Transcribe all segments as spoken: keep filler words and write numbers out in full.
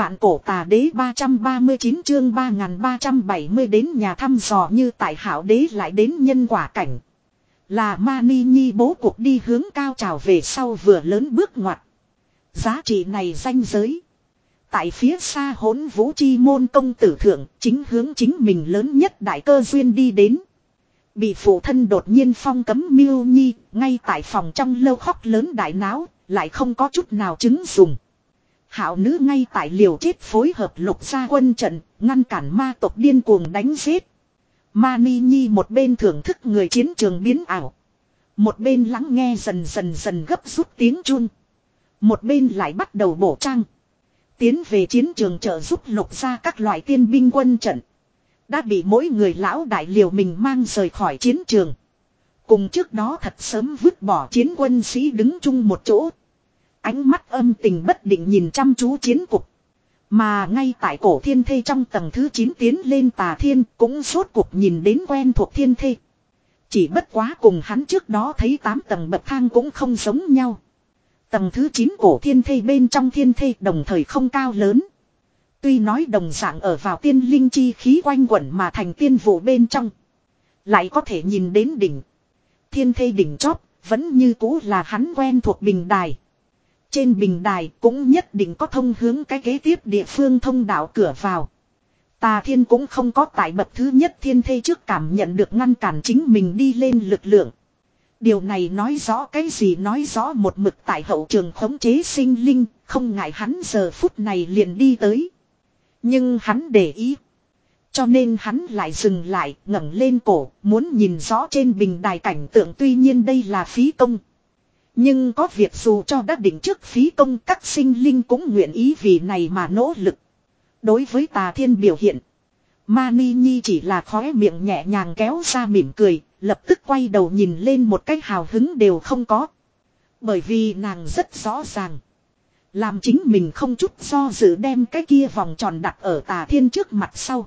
Vạn cổ tà đế ba trăm ba mươi chín chương ba nghìn ba trăm bảy mươi đến nhà thăm dò như tại hảo đế lại đến nhân quả cảnh. Là Mani Nhi bố cuộc đi hướng cao trào về sau vừa lớn bước ngoặt. Giá trị này danh giới. Tại phía xa hỗn vũ chi môn công tử thượng chính hướng chính mình lớn nhất đại cơ duyên đi đến. Bị phụ thân đột nhiên phong cấm Miêu Nhi ngay tại phòng trong lâu khóc lớn đại náo lại không có chút nào chứng dùng. Hảo nữ ngay tại liều chết phối hợp lục gia quân trận, ngăn cản ma tộc điên cuồng đánh giết. Mani Nhi một bên thưởng thức người chiến trường biến ảo. Một bên lắng nghe dần dần dần gấp rút tiếng chun. Một bên lại bắt đầu bổ trang. Tiến về chiến trường trợ giúp lục gia các loại tiên binh quân trận. Đã bị mỗi người lão đại liều mình mang rời khỏi chiến trường. Cùng trước đó thật sớm vứt bỏ chiến quân sĩ đứng chung một chỗ. Ánh mắt âm tình bất định nhìn chăm chú chiến cục. Mà ngay tại cổ thiên thê trong tầng thứ chín tiến lên tà thiên cũng sốt cuộc nhìn đến quen thuộc thiên thê. Chỉ bất quá cùng hắn trước đó thấy tám tầng bậc thang cũng không giống nhau. Tầng thứ chín cổ thiên thê bên trong thiên thê đồng thời không cao lớn. Tuy nói đồng dạng ở vào tiên linh chi khí quanh quẩn mà thành tiên vụ bên trong. Lại có thể nhìn đến đỉnh. Thiên thê đỉnh chóp vẫn như cũ là hắn quen thuộc bình đài. Trên bình đài cũng nhất định có thông hướng cái kế tiếp địa phương thông đạo cửa vào. Tà thiên cũng không có tại bậc thứ nhất thiên thê trước cảm nhận được ngăn cản chính mình đi lên lực lượng. Điều này nói rõ cái gì, nói rõ một mực tại hậu trường khống chế sinh linh, không ngại hắn giờ phút này liền đi tới. Nhưng hắn để ý. Cho nên hắn lại dừng lại, ngẩng lên cổ, muốn nhìn rõ trên bình đài cảnh tượng, tuy nhiên đây là phí công. Nhưng có việc dù cho đã định trước phí công, các sinh linh cũng nguyện ý vì này mà nỗ lực. Đối với tà thiên biểu hiện, Mani Nhi chỉ là khóe miệng nhẹ nhàng kéo ra mỉm cười, lập tức quay đầu nhìn lên một cái hào hứng đều không có. Bởi vì nàng rất rõ ràng. Làm chính mình không chút do dự đem cái kia vòng tròn đặt ở tà thiên trước mặt sau.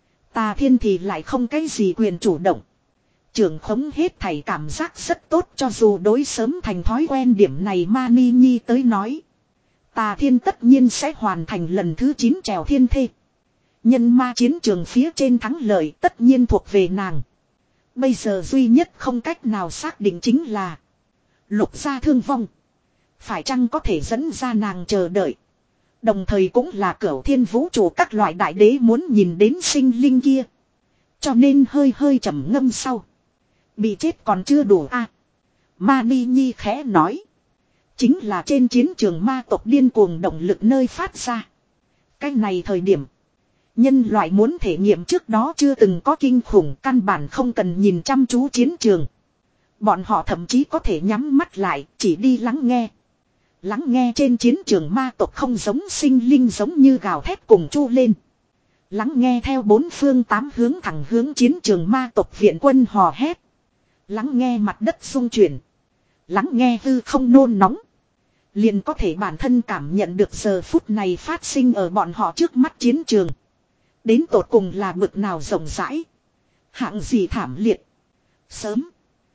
Tà thiên thì lại không cái gì quyền chủ động. Trưởng khống hết thảy cảm giác rất tốt, cho dù đối sớm thành thói quen điểm này Mani Nhi tới nói. Tà thiên tất nhiên sẽ hoàn thành lần thứ chín trèo thiên thê. Nhân ma chiến trường phía trên thắng lợi tất nhiên thuộc về nàng. Bây giờ duy nhất không cách nào xác định chính là lục gia thương vong. Phải chăng có thể dẫn ra nàng chờ đợi. Đồng thời cũng là cửu thiên vũ trụ các loại đại đế muốn nhìn đến sinh linh kia. Cho nên hơi hơi trầm ngâm sau. Bị chết còn chưa đủ a à, Mani Nhi khẽ nói. Chính là trên chiến trường ma tộc điên cuồng động lực nơi phát ra. Cái này thời điểm. Nhân loại muốn thể nghiệm trước đó chưa từng có kinh khủng, căn bản không cần nhìn chăm chú chiến trường. Bọn họ thậm chí có thể nhắm mắt lại, chỉ đi lắng nghe. Lắng nghe trên chiến trường ma tộc không giống sinh linh giống như gào thét cùng chu lên. Lắng nghe theo bốn phương tám hướng thẳng hướng chiến trường ma tộc viện quân hò hét. Lắng nghe mặt đất xung chuyển. Lắng nghe hư không nôn nóng. Liền có thể bản thân cảm nhận được giờ phút này phát sinh ở bọn họ trước mắt chiến trường. Đến tột cùng là bực nào rộng rãi. Hạng gì thảm liệt. Sớm.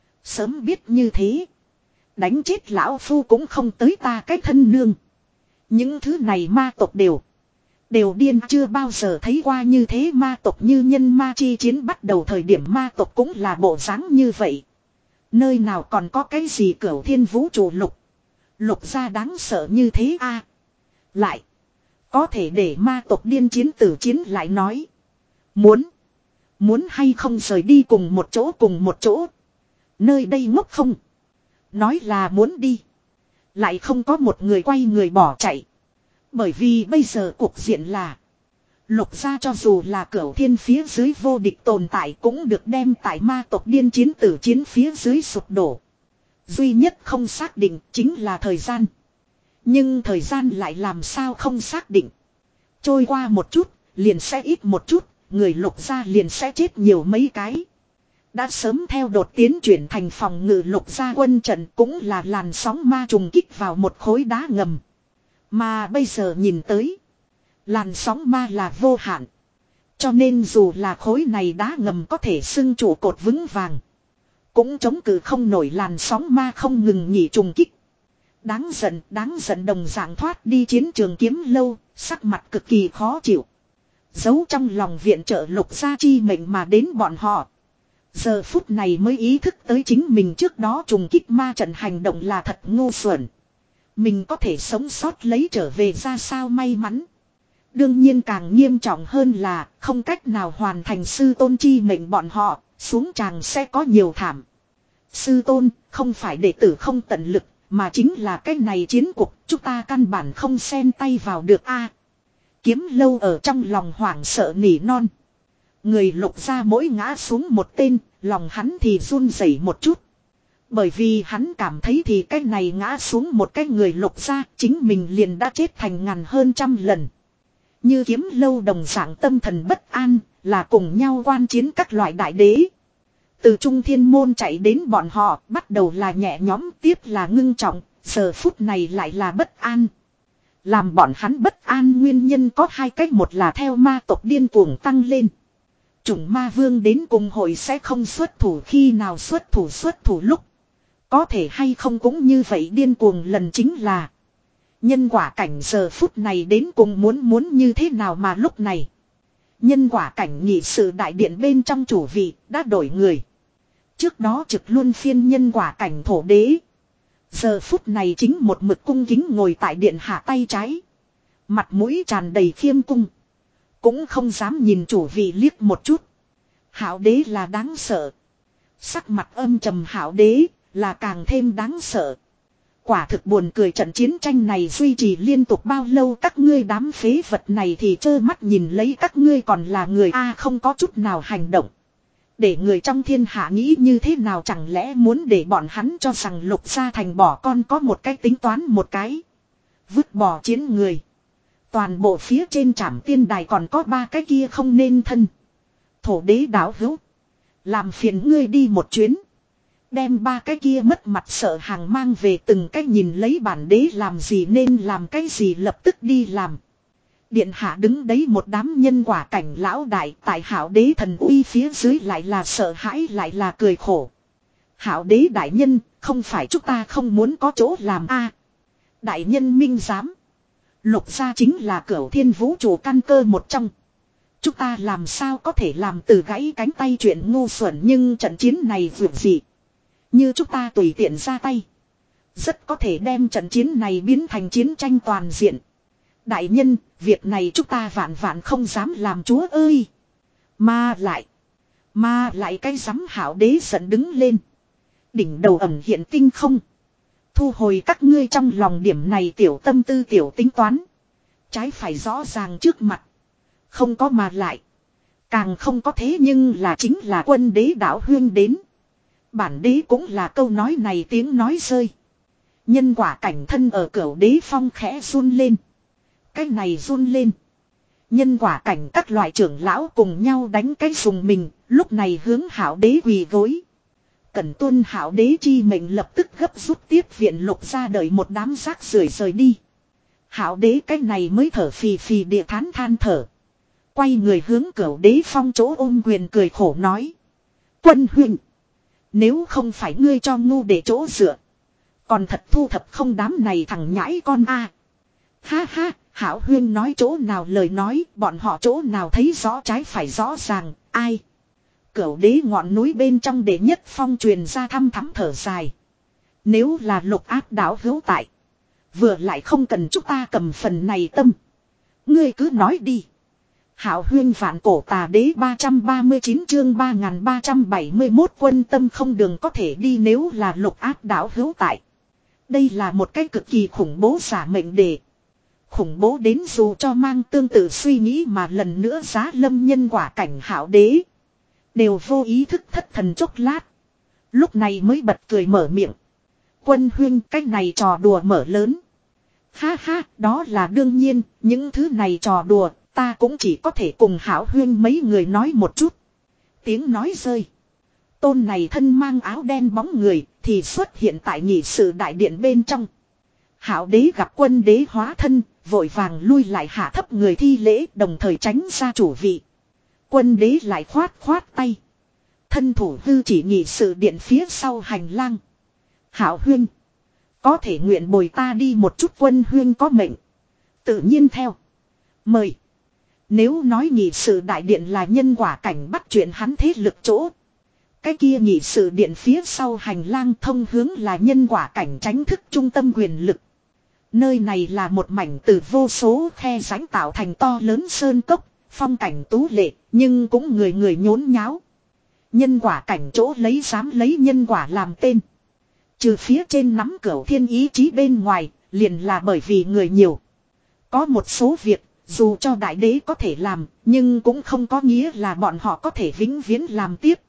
Sớm biết như thế. Đánh chết lão phu cũng không tới ta cái thân nương. Những thứ này ma tộc đều. Đều điên, chưa bao giờ thấy qua như thế. Ma tộc như nhân ma chi chiến bắt đầu thời điểm ma tộc cũng là bộ dáng như vậy. Nơi nào còn có cái gì cửu thiên vũ trụ lục. Lục gia đáng sợ như thế a à, lại. Có thể để ma tộc điên chiến tử chiến lại nói. Muốn. Muốn hay không rời đi cùng một chỗ cùng một chỗ. Nơi đây ngốc không. Nói là muốn đi. Lại không có một người quay người bỏ chạy. Bởi vì bây giờ cục diện là. Lục gia cho dù là cửu thiên phía dưới vô địch tồn tại cũng được đem tại ma tộc điên chiến tử chiến phía dưới sụp đổ. Duy nhất không xác định chính là thời gian. Nhưng thời gian lại làm sao không xác định. Trôi qua một chút, liền sẽ ít một chút, người lục gia liền sẽ chết nhiều mấy cái. Đã sớm theo đột tiến chuyển thành phòng ngự lục gia quân trận cũng là làn sóng ma trùng kích vào một khối đá ngầm. Mà bây giờ nhìn tới, làn sóng ma là vô hạn. Cho nên dù là khối này đá ngầm có thể xưng trụ cột vững vàng, cũng chống cự không nổi làn sóng ma không ngừng nghỉ trùng kích. Đáng giận, đáng giận đồng dạng thoát đi chiến trường kiếm lâu, sắc mặt cực kỳ khó chịu. Giấu trong lòng viện trợ Lục Gia chi mệnh mà đến bọn họ. Giờ phút này mới ý thức tới chính mình trước đó trùng kích ma trận hành động là thật ngu xuẩn. Mình có thể sống sót lấy trở về ra sao may mắn. Đương nhiên càng nghiêm trọng hơn là không cách nào hoàn thành sư tôn chi mệnh bọn họ, xuống tràng sẽ có nhiều thảm. Sư tôn, không phải đệ tử không tận lực, mà chính là cái này chiến cuộc, chúng ta căn bản không xen tay vào được a. Kiếm lâu ở trong lòng hoảng sợ nỉ non. Người Lục Gia mỗi ngã xuống một tên, lòng hắn thì run rẩy một chút. Bởi vì hắn cảm thấy thì cái này ngã xuống một cái người Lục Gia, chính mình liền đã chết thành ngàn hơn trăm lần. Như kiếm lâu đồng dạng tâm thần bất an, là cùng nhau quan chiến các loại đại đế. Từ Trung Thiên Môn chạy đến bọn họ, bắt đầu là nhẹ nhõm, tiếp là ngưng trọng, giờ phút này lại là bất an. Làm bọn hắn bất an nguyên nhân có hai cách, một là theo ma tộc điên cuồng tăng lên. Chủng ma vương đến cùng hội sẽ không xuất thủ, khi nào xuất thủ xuất thủ lúc. Có thể hay không cũng như vậy điên cuồng lần chính là. Nhân quả cảnh giờ phút này đến cùng muốn muốn như thế nào mà lúc này. Nhân quả cảnh nghị sự đại điện bên trong chủ vị đã đổi người. Trước đó trực luôn phiên nhân quả cảnh thổ đế. Giờ phút này chính một mực cung kính ngồi tại điện hạ tay trái. Mặt mũi tràn đầy khiêm cung. Cũng không dám nhìn chủ vị liếc một chút. Hảo đế là đáng sợ. Sắc mặt âm trầm hảo đế là càng thêm đáng sợ. Quả thực buồn cười, trận chiến tranh này duy trì liên tục bao lâu, các ngươi đám phế vật này thì trơ mắt nhìn lấy các ngươi còn là người a, không có chút nào hành động. Để người trong thiên hạ nghĩ như thế nào, chẳng lẽ muốn để bọn hắn cho rằng Lục Gia thành bỏ con có một cái tính toán một cái. Vứt bỏ chiến người. Toàn bộ phía trên trảm tiên đài còn có ba cái kia không nên thân. Thổ đế đảo hữu. Làm phiền ngươi đi một chuyến. Đem ba cái kia mất mặt sợ hàng mang về, từng cái nhìn lấy bản đế làm gì nên làm cái gì lập tức đi làm. Điện hạ đứng đấy một đám nhân quả cảnh lão đại, tại hảo đế thần uy phía dưới lại là sợ hãi lại là cười khổ. Hảo đế đại nhân, không phải chúng ta không muốn có chỗ làm a. Đại nhân minh giám. Lục Gia chính là cửu thiên vũ trụ căn cơ một trong. Chúng ta làm sao có thể làm từ gãy cánh tay chuyện ngu xuẩn, nhưng trận chiến này vượt gì. Như chúng ta tùy tiện ra tay. Rất có thể đem trận chiến này biến thành chiến tranh toàn diện. Đại nhân, việc này chúng ta vạn vạn không dám làm chúa ơi. Mà lại. Mà lại cái dám hảo đế giận đứng lên. Đỉnh đầu ẩn hiện tinh không. Thu hồi các ngươi trong lòng điểm này tiểu tâm tư tiểu tính toán. Trái phải rõ ràng trước mặt. Không có mà lại. Càng không có thế nhưng là chính là quân đế đảo huyên đến. Bản đế cũng là câu nói này tiếng nói rơi. Nhân quả cảnh thân ở cửu đế phong khẽ run lên. Cái này run lên. Nhân quả cảnh các loại trưởng lão cùng nhau đánh cái dùng mình, lúc này hướng hảo đế quỳ gối. Cần tuân hảo đế chi mệnh lập tức gấp rút tiếp viện Lục Gia, đợi một đám rác rưởi rời đi. Hảo đế cái này mới thở phì phì địa thán than thở. Quay người hướng cửu đế phong chỗ ôm quyền cười khổ nói. Quân huynh. Nếu không phải ngươi cho ngu để chỗ dựa. Còn thật thu thập không đám này thằng nhãi con a. Ha ha, hảo huyên nói chỗ nào lời nói, bọn họ chỗ nào thấy rõ trái phải rõ ràng, ai. Cửu đế ngọn núi bên trong đệ nhất phong truyền ra thăm thắm thở dài. Nếu là Lục Áp đảo hữu tại. Vừa lại không cần chúng ta cầm phần này tâm. Ngươi cứ nói đi. Hảo huyên vạn cổ tà đế ba trăm ba mươi chín chương ba nghìn ba trăm bảy mươi mốt quân tâm không đường có thể đi nếu là Lục Áp đảo hữu tại. Đây là một cái cực kỳ khủng bố giả mệnh đề. Khủng bố đến dù cho mang tương tự suy nghĩ mà lần nữa giá lâm nhân quả cảnh hảo đế. Đều vô ý thức thất thần chốc lát. Lúc này mới bật cười mở miệng. Quân huyên cái này trò đùa mở lớn. Ha ha, đó là đương nhiên, những thứ này trò đùa, ta cũng chỉ có thể cùng hảo huyên mấy người nói một chút. Tiếng nói rơi. Tôn này thân mang áo đen bóng người, thì xuất hiện tại nhị sự đại điện bên trong. Hảo đế gặp quân đế hóa thân, vội vàng lui lại hạ thấp người thi lễ, đồng thời tránh ra chủ vị. Quân đế lại khoát khoát tay. Thân thủ hư chỉ nhị sự điện phía sau hành lang. Hảo huyên. Có thể nguyện bồi ta đi một chút Quân Huyên có mệnh. Tự nhiên theo. Mời. Nếu nói nghị sự đại điện là nhân quả cảnh bắt chuyện hắn thế lực chỗ. Cái kia nghị sự điện phía sau hành lang thông hướng là nhân quả cảnh tránh thức trung tâm quyền lực. Nơi này là một mảnh từ vô số khe rãnh tạo thành to lớn sơn cốc, phong cảnh tú lệ, nhưng cũng người người nhốn nháo. Nhân quả cảnh chỗ lấy dám lấy nhân quả làm tên. Trừ phía trên nắm cửu thiên ý chí bên ngoài, liền là bởi vì người nhiều. Có một số việc, dù cho đại đế có thể làm, nhưng cũng không có nghĩa là bọn họ có thể vĩnh viễn làm tiếp.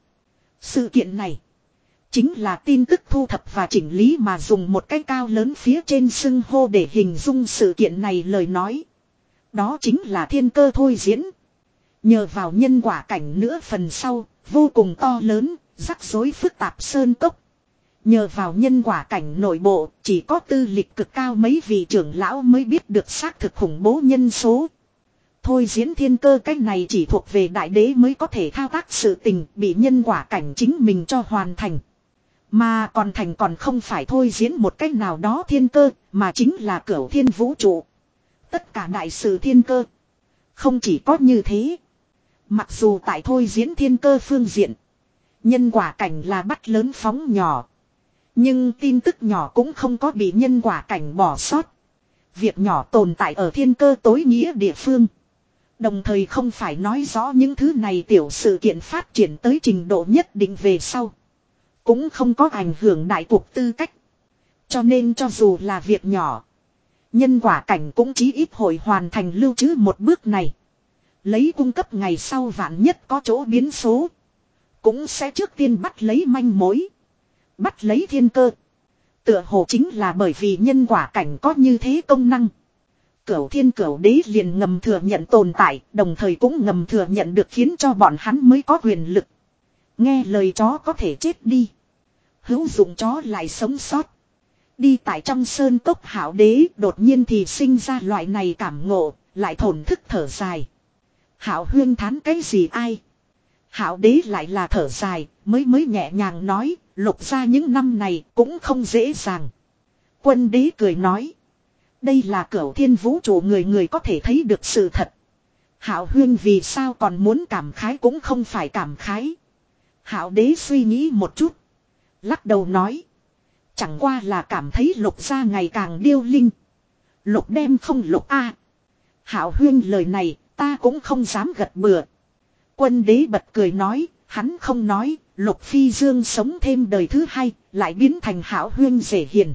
Sự kiện này chính là tin tức thu thập và chỉnh lý mà dùng một cái cao lớn phía trên xưng hô để hình dung sự kiện này lời nói. Đó chính là thiên cơ thôi diễn. Nhờ vào nhân quả cảnh nữa phần sau, vô cùng to lớn, rắc rối phức tạp sơn cốc. Nhờ vào nhân quả cảnh nội bộ, chỉ có tư lịch cực cao mấy vị trưởng lão mới biết được xác thực khủng bố nhân số. Thôi diễn thiên cơ cách này chỉ thuộc về đại đế mới có thể thao tác sự tình bị nhân quả cảnh chính mình cho hoàn thành. Mà còn thành còn không phải thôi diễn một cách nào đó thiên cơ, mà chính là cửu thiên vũ trụ. Tất cả đại sự thiên cơ. Không chỉ có như thế. Mặc dù tại thôi diễn thiên cơ phương diện, nhân quả cảnh là bắt lớn phóng nhỏ. Nhưng tin tức nhỏ cũng không có bị nhân quả cảnh bỏ sót. Việc nhỏ tồn tại ở thiên cơ tối nghĩa địa phương. Đồng thời không phải nói rõ những thứ này tiểu sự kiện phát triển tới trình độ nhất định về sau. Cũng không có ảnh hưởng đại cuộc tư cách. Cho nên cho dù là việc nhỏ, nhân quả cảnh cũng chí ít hội hoàn thành lưu trữ một bước này. Lấy cung cấp ngày sau vạn nhất có chỗ biến số. Cũng sẽ trước tiên bắt lấy manh mối. Bắt lấy thiên cơ. Tựa hồ chính là bởi vì nhân quả cảnh có như thế công năng. Cửu thiên cửu đế liền ngầm thừa nhận tồn tại, đồng thời cũng ngầm thừa nhận được khiến cho bọn hắn mới có quyền lực. Nghe lời chó có thể chết đi. Hữu dụng chó lại sống sót. Đi tại trong sơn cốc hảo đế đột nhiên thì sinh ra loại này cảm ngộ, lại thổn thức thở dài. Hảo huyên thán cái gì ai? Hảo đế lại là thở dài, mới mới nhẹ nhàng nói, lục ra những năm này cũng không dễ dàng. Quân đế cười nói. Đây là cửu thiên vũ trụ người người có thể thấy được sự thật. Hảo huyên vì sao còn muốn cảm khái cũng không phải cảm khái. Hảo đế suy nghĩ một chút. Lắc đầu nói. Chẳng qua là cảm thấy lục gia ngày càng điêu linh. Lục đem không lục a. Hảo huyên lời này ta cũng không dám gật bừa. Quân đế bật cười nói. Hắn không nói. Lục phi dương sống thêm đời thứ hai. Lại biến thành hảo huyên dễ hiền.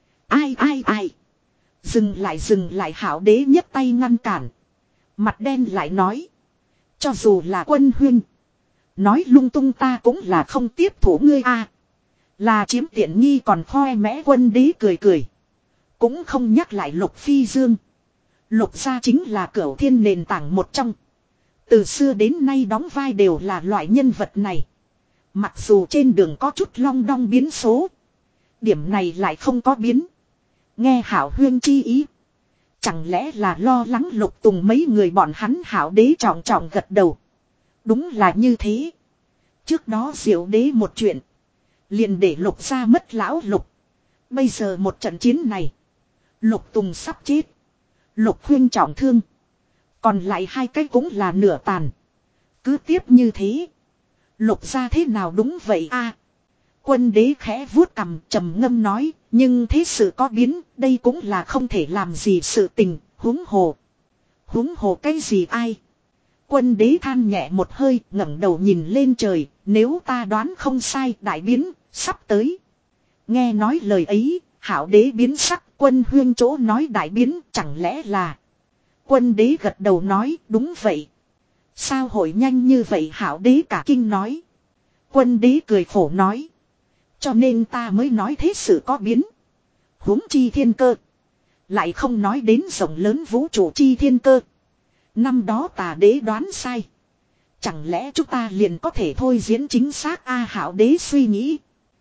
Ai ai ai. Dừng lại dừng lại hảo đế nhấc tay ngăn cản. Mặt đen lại nói. Cho dù là quân huyên. Nói lung tung ta cũng là không tiếp thủ ngươi a. Là chiếm tiện nghi còn khoe mẽ quân đế cười cười. Cũng không nhắc lại lục phi dương. Lục gia chính là cửu thiên nền tảng một trong. Từ xưa đến nay đóng vai đều là loại nhân vật này. Mặc dù trên đường có chút long đong biến số. Điểm này lại không có biến. Nghe hảo huyên chi ý. Chẳng lẽ là lo lắng lục tùng mấy người bọn hắn hảo đế trọng trọng gật đầu. Đúng là như thế. Trước đó diệu đế một chuyện. Liền để lục ra mất lão lục. Bây giờ một trận chiến này. Lục tùng sắp chết. Lục huyên trọng thương. Còn lại hai cái cũng là nửa tàn. Cứ tiếp như thế. Lục ra thế nào đúng vậy a? Quân đế khẽ vuốt cằm trầm ngâm nói. Nhưng thế sự có biến. Đây cũng là không thể làm gì sự tình. Huống hồ. Huống hồ cái gì ai? Quân đế than nhẹ một hơi ngẩng đầu nhìn lên trời. Nếu ta đoán không sai đại biến. Sắp tới. Nghe nói lời ấy. Hảo đế biến sắc. Quân huyên chỗ nói đại biến. Chẳng lẽ là. Quân đế gật đầu nói đúng vậy. Sao hội nhanh như vậy hảo đế cả kinh nói. Quân đế cười khổ nói. Cho nên ta mới nói thế sự có biến. Huống chi thiên cơ. Lại không nói đến rộng lớn vũ trụ chi thiên cơ. Năm đó tà đế đoán sai. Chẳng lẽ chúng ta liền có thể thôi diễn chính xác a hảo đế suy nghĩ.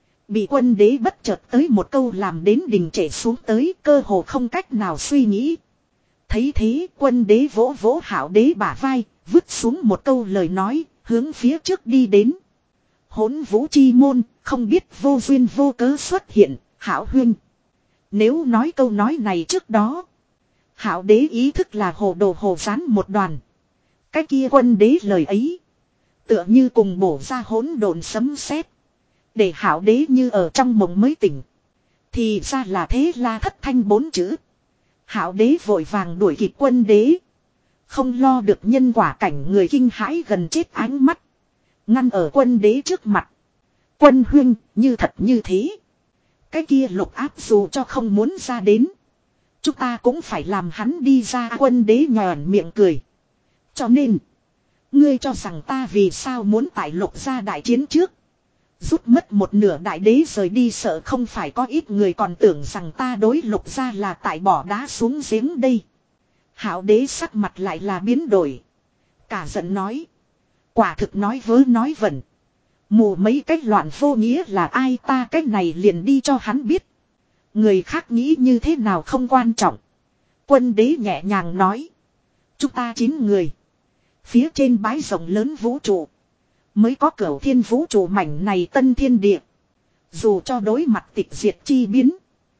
Bị quân đế bất chợt tới một câu làm đến đình trệ xuống tới cơ hồ không cách nào suy nghĩ. Thấy thế quân đế vỗ vỗ hảo đế bả vai, vứt xuống một câu lời nói, hướng phía trước đi đến. Hỗn vũ chi môn, không biết vô duyên vô cớ xuất hiện, hảo huynh. Nếu nói câu nói này trước đó. Hảo đế ý thức là hồ đồ hồ gián một đoàn. Cái kia quân đế lời ấy. Tựa như cùng bổ ra hỗn độn sấm sét. Để hảo đế như ở trong mộng mới tỉnh. Thì ra là thế la thất thanh bốn chữ. Hảo đế vội vàng đuổi kịp quân đế. Không lo được nhân quả cảnh người kinh hãi gần chết ánh mắt. Ngăn ở quân đế trước mặt. Quân huynh như thật như thế. Cái kia lục áp dù cho không muốn ra đến. Chúng ta cũng phải làm hắn đi ra. Quân đế nhòn miệng cười. Cho nên. Ngươi cho rằng ta vì sao muốn tại lục gia đại chiến trước. Rút mất một nửa đại đế rời đi sợ không phải có ít người còn tưởng rằng ta đối lục gia là tại bỏ đá xuống giếng đây. Hảo đế sắc mặt lại là biến đổi. Cả giận nói. Quả thực nói vớ nói vẩn. Mù mấy cách loạn vô nghĩa là ai ta cách này liền đi cho hắn biết. Người khác nghĩ như thế nào không quan trọng. Quân đế nhẹ nhàng nói. Chúng ta chín người. Phía trên bãi rộng lớn vũ trụ. Mới có cửu thiên vũ trụ mảnh này tân thiên địa. Dù cho đối mặt tịch diệt chi biến.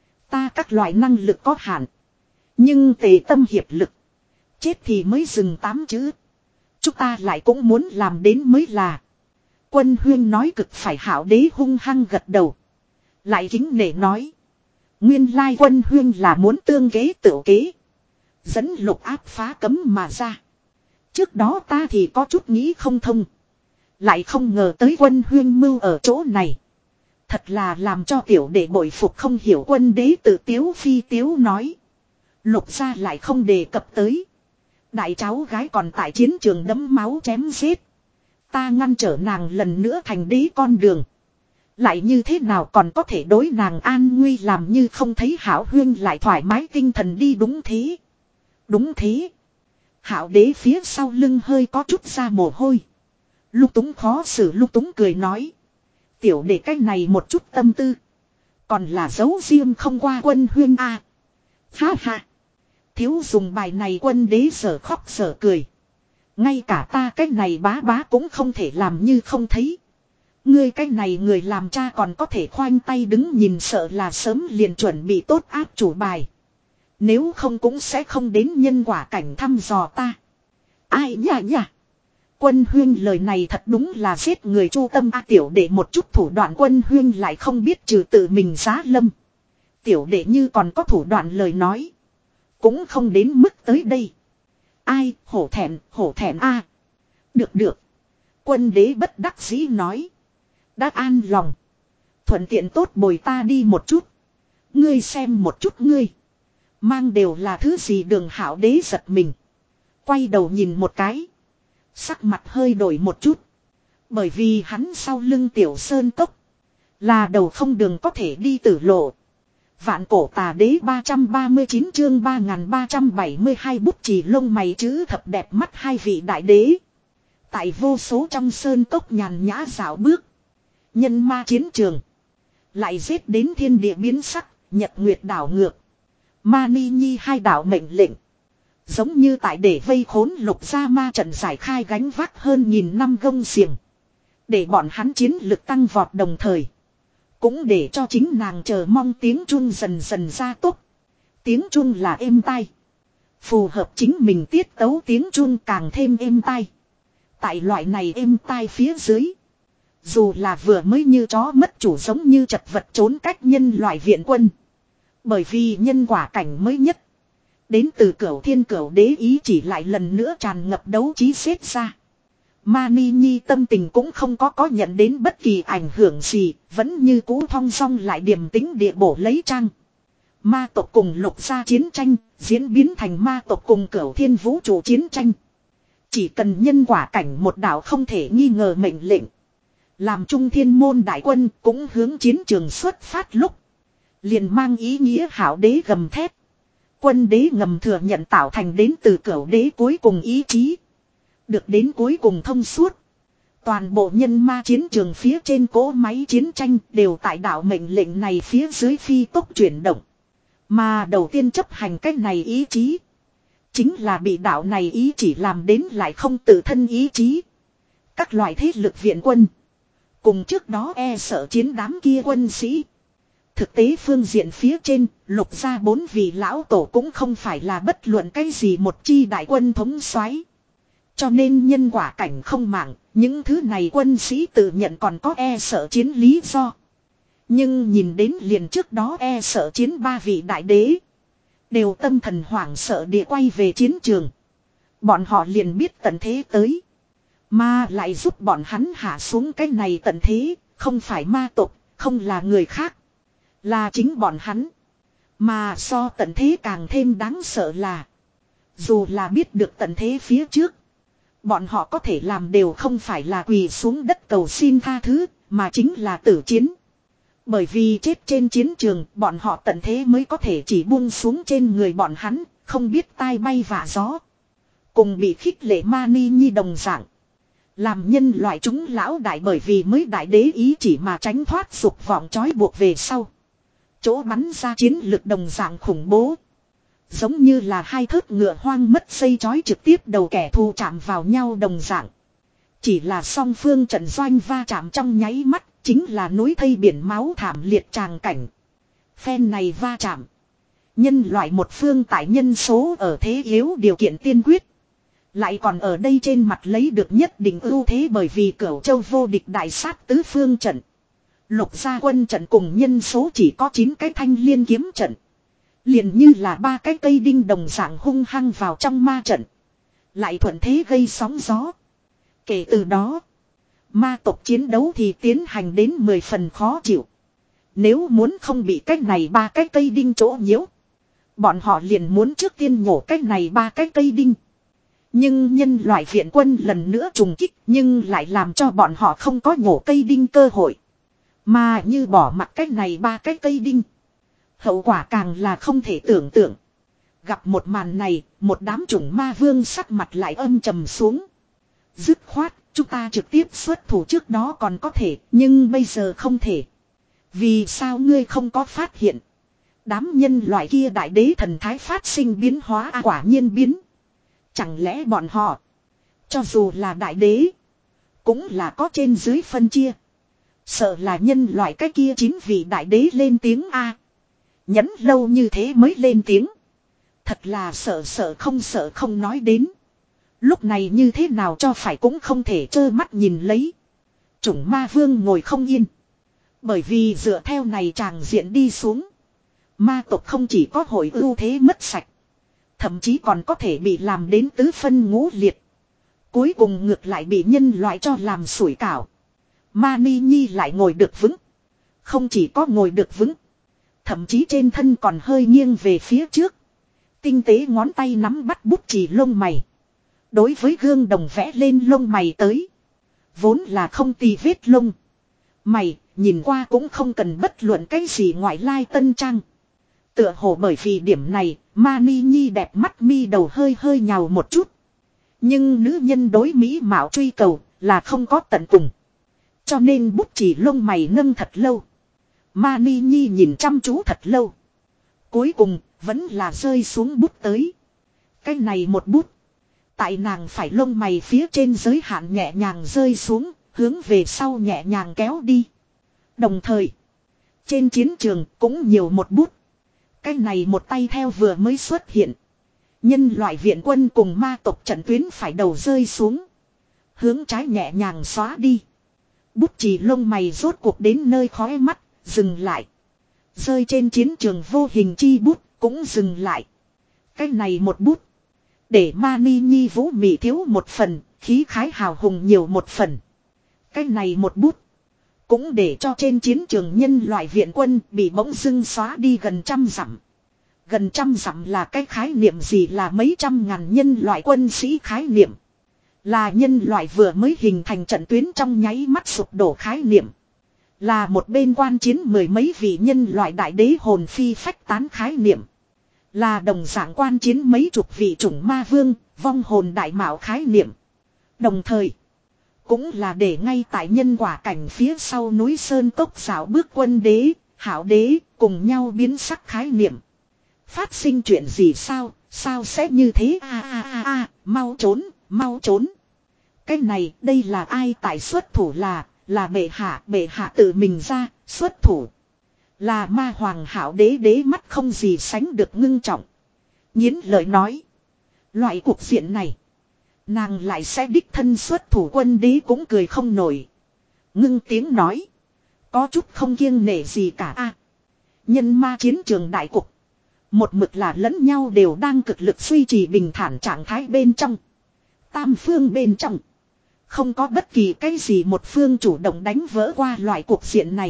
Ta các loại năng lực có hạn. Nhưng tề tâm hiệp lực. Chết thì mới dừng tám chữ. Chúng ta lại cũng muốn làm đến mới là. Quân huyên nói cực phải hảo đế hung hăng gật đầu. Lại kính nể nói. Nguyên lai quân huyên là muốn tương kế tự kế. Dẫn lục áp phá cấm mà ra. Trước đó ta thì có chút nghĩ không thông. Lại không ngờ tới quân huyên mưu ở chỗ này. Thật là làm cho tiểu đệ bội phục không hiểu quân đế tự tiếu phi tiếu nói. Lục gia lại không đề cập tới. Đại cháu gái còn tại chiến trường đẫm máu chém giết. Ta ngăn trở nàng lần nữa thành đế con đường. Lại như thế nào còn có thể đối nàng an nguy làm như không thấy hảo huyên lại thoải mái tinh thần đi đúng thế. Đúng thế. Hảo đế phía sau lưng hơi có chút ra mồ hôi. Lục túng khó xử lục túng cười nói. Tiểu đệ cách này một chút tâm tư. Còn là giấu riêng không qua quân huyên a. À. Ha ha. Thiếu dùng bài này quân đế sở khóc sở cười. Ngay cả ta cách này bá bá cũng không thể làm như không thấy. Ngươi cách này người làm cha còn có thể khoanh tay đứng nhìn sợ là sớm liền chuẩn bị tốt áp chủ bài. Nếu không cũng sẽ không đến nhân quả cảnh thăm dò ta. Ai nhả nhả. Quân huyên lời này thật đúng là giết người chu tâm a. Tiểu đệ một chút thủ đoạn quân huyên lại không biết trừ tự mình giá lâm. Tiểu đệ như còn có thủ đoạn lời nói. Cũng không đến mức tới đây. Ai hổ thẹn hổ thẹn a. Được được. Quân đế bất đắc dĩ nói. Đã an lòng. Thuận tiện tốt bồi ta đi một chút. Ngươi xem một chút ngươi. Mang đều là thứ gì đường hảo đế giật mình. Quay đầu nhìn một cái. Sắc mặt hơi đổi một chút. Bởi vì hắn sau lưng tiểu sơn cốc. Là đầu không đường có thể đi tử lộ. Vạn cổ tà đế ba trăm ba mươi chín chương ba nghìn ba trăm bảy mươi hai bút chì lông mày chữ thập đẹp mắt hai vị đại đế. Tại vô số trong sơn cốc nhàn nhã dạo bước. Nhân ma chiến trường. Lại giết đến thiên địa biến sắc, nhật nguyệt đảo ngược. Ma ni nhi hai đảo mệnh lệnh. Giống như tại để vây khốn lục gia ma trận giải khai gánh vác hơn nghìn năm gông xiềng. Để bọn hắn chiến lực tăng vọt đồng thời. Cũng để cho chính nàng chờ mong tiếng chuông dần dần ra tốt. Tiếng chuông là êm tai. Phù hợp chính mình tiết tấu tiếng chuông càng thêm êm tai. Tại loại này êm tai phía dưới. Dù là vừa mới như chó mất chủ giống như chật vật trốn cách nhân loại viện quân. Bởi vì nhân quả cảnh mới nhất. Đến từ cửu thiên cửu đế ý chỉ lại lần nữa tràn ngập đấu trí xếp ra. Ma ni nhi tâm tình cũng không có có nhận đến bất kỳ ảnh hưởng gì. Vẫn như cũ thong song lại điềm tĩnh địa bổ lấy trang. Ma tộc cùng lục gia chiến tranh. Diễn biến thành ma tộc cùng cửu thiên vũ trụ chiến tranh. Chỉ cần nhân quả cảnh một đạo không thể nghi ngờ mệnh lệnh. Làm trung thiên môn đại quân cũng hướng chiến trường xuất phát lúc. Liền mang ý nghĩa hảo đế gầm thép. Quân đế ngầm thừa nhận tạo thành đến từ cửu đế cuối cùng ý chí. Được đến cuối cùng thông suốt. Toàn bộ nhân ma chiến trường phía trên cỗ máy chiến tranh đều tại đạo mệnh lệnh này phía dưới phi tốc chuyển động. Mà đầu tiên chấp hành cách này ý chí. Chính là bị đạo này ý chỉ làm đến lại không tự thân ý chí. Các loại thế lực viện quân. Cùng trước đó e sợ chiến đám kia quân sĩ. Thực tế phương diện phía trên, Lục gia bốn vị lão tổ cũng không phải là bất luận cái gì một chi đại quân thống soái. Cho nên nhân quả cảnh không mạng, những thứ này quân sĩ tự nhận còn có e sợ chiến lý do. Nhưng nhìn đến liền trước đó e sợ chiến ba vị đại đế. Đều tâm thần hoảng sợ địa quay về chiến trường. Bọn họ liền biết tận thế tới. Mà lại giúp bọn hắn hạ xuống cái này tận thế, không phải ma tộc, không là người khác. Là chính bọn hắn. Mà so tận thế càng thêm đáng sợ là, dù là biết được tận thế phía trước, bọn họ có thể làm đều không phải là quỳ xuống đất cầu xin tha thứ, mà chính là tử chiến. Bởi vì chết trên chiến trường, bọn họ tận thế mới có thể chỉ buông xuống trên người bọn hắn, không biết tai bay vạ gió. Cùng bị khích lệ Mani Nhi đồng dạng. Làm nhân loại chúng lão đại bởi vì mới đại đế ý chỉ mà tránh thoát dục vọng trói buộc về sau. Chỗ bắn ra chiến lực đồng dạng khủng bố. Giống như là hai thớt ngựa hoang mất dây trói trực tiếp đầu kẻ thù chạm vào nhau đồng dạng. Chỉ là song phương trận doanh va chạm trong nháy mắt, chính là núi thây biển máu thảm liệt tràng cảnh. Phen này va chạm. Nhân loại một phương tại nhân số ở thế yếu điều kiện tiên quyết. Lại còn ở đây trên mặt lấy được nhất định ưu thế bởi vì Cửu Châu vô địch đại sát tứ phương trận. Lục gia quân trận cùng nhân số chỉ có chín cái thanh liên kiếm trận. Liền như là ba cái cây đinh đồng dạng hung hăng vào trong ma trận. Lại thuận thế gây sóng gió. Kể từ đó, ma tộc chiến đấu thì tiến hành đến mười phần khó chịu. Nếu muốn không bị cái này ba cái cây đinh chỗ nhiễu, bọn họ liền muốn trước tiên nhổ cái này ba cái cây đinh. Nhưng nhân loại viện quân lần nữa trùng kích nhưng lại làm cho bọn họ không có nhổ cây đinh cơ hội. Mà như bỏ mặt cái này ba cái cây đinh. Hậu quả càng là không thể tưởng tượng. Gặp một màn này, một đám chủng ma vương sắc mặt lại âm trầm xuống. Dứt khoát, chúng ta trực tiếp xuất thủ trước đó còn có thể, nhưng bây giờ không thể. Vì sao ngươi không có phát hiện? Đám nhân loại kia đại đế thần thái phát sinh biến hóa à, quả nhiên biến. Chẳng lẽ bọn họ, cho dù là đại đế, cũng là có trên dưới phân chia. Sợ là nhân loại cái kia chính vì đại đế lên tiếng A. Nhẫn lâu như thế mới lên tiếng. Thật là sợ sợ không sợ không nói đến. Lúc này như thế nào cho phải cũng không thể trơ mắt nhìn lấy. Chủng ma vương ngồi không yên. Bởi vì dựa theo này tràng diện đi xuống. Ma tộc không chỉ có hội ưu thế mất sạch. Thậm chí còn có thể bị làm đến tứ phân ngũ liệt. Cuối cùng ngược lại bị nhân loại cho làm sủi cảo. Mani Nhi lại ngồi được vững. Không chỉ có ngồi được vững. Thậm chí trên thân còn hơi nghiêng về phía trước. Tinh tế ngón tay nắm bắt bút chì lông mày. Đối với gương đồng vẽ lên lông mày tới. Vốn là không tì vết lông. Mày nhìn qua cũng không cần bất luận cái gì ngoại lai tân trang. Tựa hồ bởi vì điểm này, Mani Nhi đẹp mắt mi đầu hơi hơi nhào một chút. Nhưng nữ nhân đối mỹ mạo truy cầu là không có tận cùng. Cho nên bút chỉ lông mày nâng thật lâu. Mani Nhi nhìn chăm chú thật lâu. Cuối cùng vẫn là rơi xuống bút tới. Cái này một bút. Tại nàng phải lông mày phía trên giới hạn nhẹ nhàng rơi xuống, hướng về sau nhẹ nhàng kéo đi. Đồng thời, trên chiến trường cũng nhiều một bút. Cái này một tay theo vừa mới xuất hiện. Nhân loại viện quân cùng ma tộc trận tuyến phải đầu rơi xuống. Hướng trái nhẹ nhàng xóa đi. Bút chì lông mày rốt cuộc đến nơi khóe mắt, dừng lại. Rơi trên chiến trường vô hình chi bút, cũng dừng lại. Cái này một bút. Để Mani Nhi vũ mị thiếu một phần, khí khái hào hùng nhiều một phần. Cái này một bút. Cũng để cho trên chiến trường nhân loại viện quân bị bỗng dưng xóa đi gần trăm dặm. Gần trăm dặm là cái khái niệm gì, là mấy trăm ngàn nhân loại quân sĩ khái niệm. Là nhân loại vừa mới hình thành trận tuyến trong nháy mắt sụp đổ khái niệm. Là một bên quan chiến mười mấy vị nhân loại đại đế hồn phi phách tán khái niệm. Là đồng dạng quan chiến mấy chục vị chủng ma vương, vong hồn đại mạo khái niệm. Đồng thời, cũng là để ngay tại nhân quả cảnh phía sau núi Sơn Cốc xảo bước quân đế, hảo đế, cùng nhau biến sắc khái niệm. Phát sinh chuyện gì sao, sao sẽ như thế a a a a, mau trốn, mau trốn. Cái này, đây là ai tại xuất thủ, là, là bệ hạ, bệ hạ tự mình ra, xuất thủ. Là ma hoàng hảo đế đế mắt không gì sánh được ngưng trọng. Nhiến lời nói. Loại cuộc diện này. Nàng lại sẽ đích thân xuất thủ, quân đế cũng cười không nổi. Ngưng tiếng nói. Có chút không kiêng nể gì cả a. Nhân ma chiến trường đại cục. Một mực là lẫn nhau đều đang cực lực duy trì bình thản trạng thái bên trong. Tam phương bên trong. Không có bất kỳ cái gì một phương chủ động đánh vỡ qua loại cuộc diện này.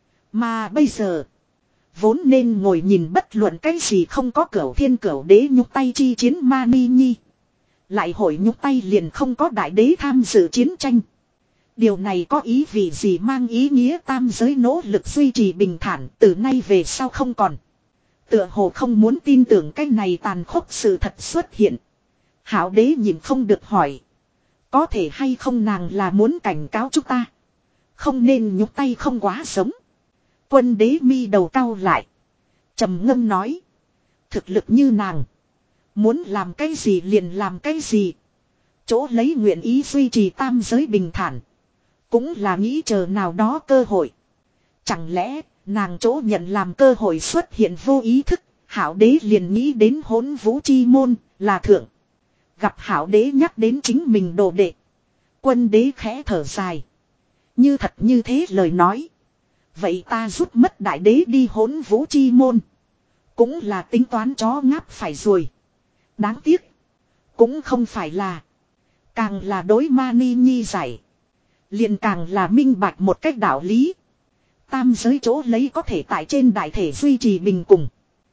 Mà bây giờ. Vốn nên ngồi nhìn bất luận cái gì không có cửu thiên cửu đế nhúc tay chi chiến ma ni nhi. Lại hội nhúc tay liền không có đại đế tham dự chiến tranh. Điều này có ý vị gì, mang ý nghĩa tam giới nỗ lực duy trì bình thản từ nay về sau không còn. Tựa hồ không muốn tin tưởng cái này tàn khốc sự thật xuất hiện. Hảo đế nhìn không được hỏi. Có thể hay không nàng là muốn cảnh cáo chúng ta. Không nên nhúc tay không quá giống. Quân đế mi đầu cau lại. Trầm ngâm nói. Thực lực như nàng. Muốn làm cái gì liền làm cái gì. Chỗ lấy nguyện ý duy trì tam giới bình thản. Cũng là nghĩ chờ nào đó cơ hội. Chẳng lẽ nàng chỗ nhận làm cơ hội xuất hiện vô ý thức. Hảo đế liền nghĩ đến hỗn vũ chi môn là thượng. Gặp hảo đế nhắc đến chính mình đồ đệ. Quân đế khẽ thở dài. Như thật như thế lời nói. Vậy ta rút mất đại đế đi hỗn vũ chi môn. Cũng là tính toán chó ngáp phải rồi. Đáng tiếc. Cũng không phải là. Càng là đối ma ni nhi giải. Liền càng là minh bạch một cách đạo lý. Tam giới chỗ lấy có thể tại trên đại thể duy trì bình cùng.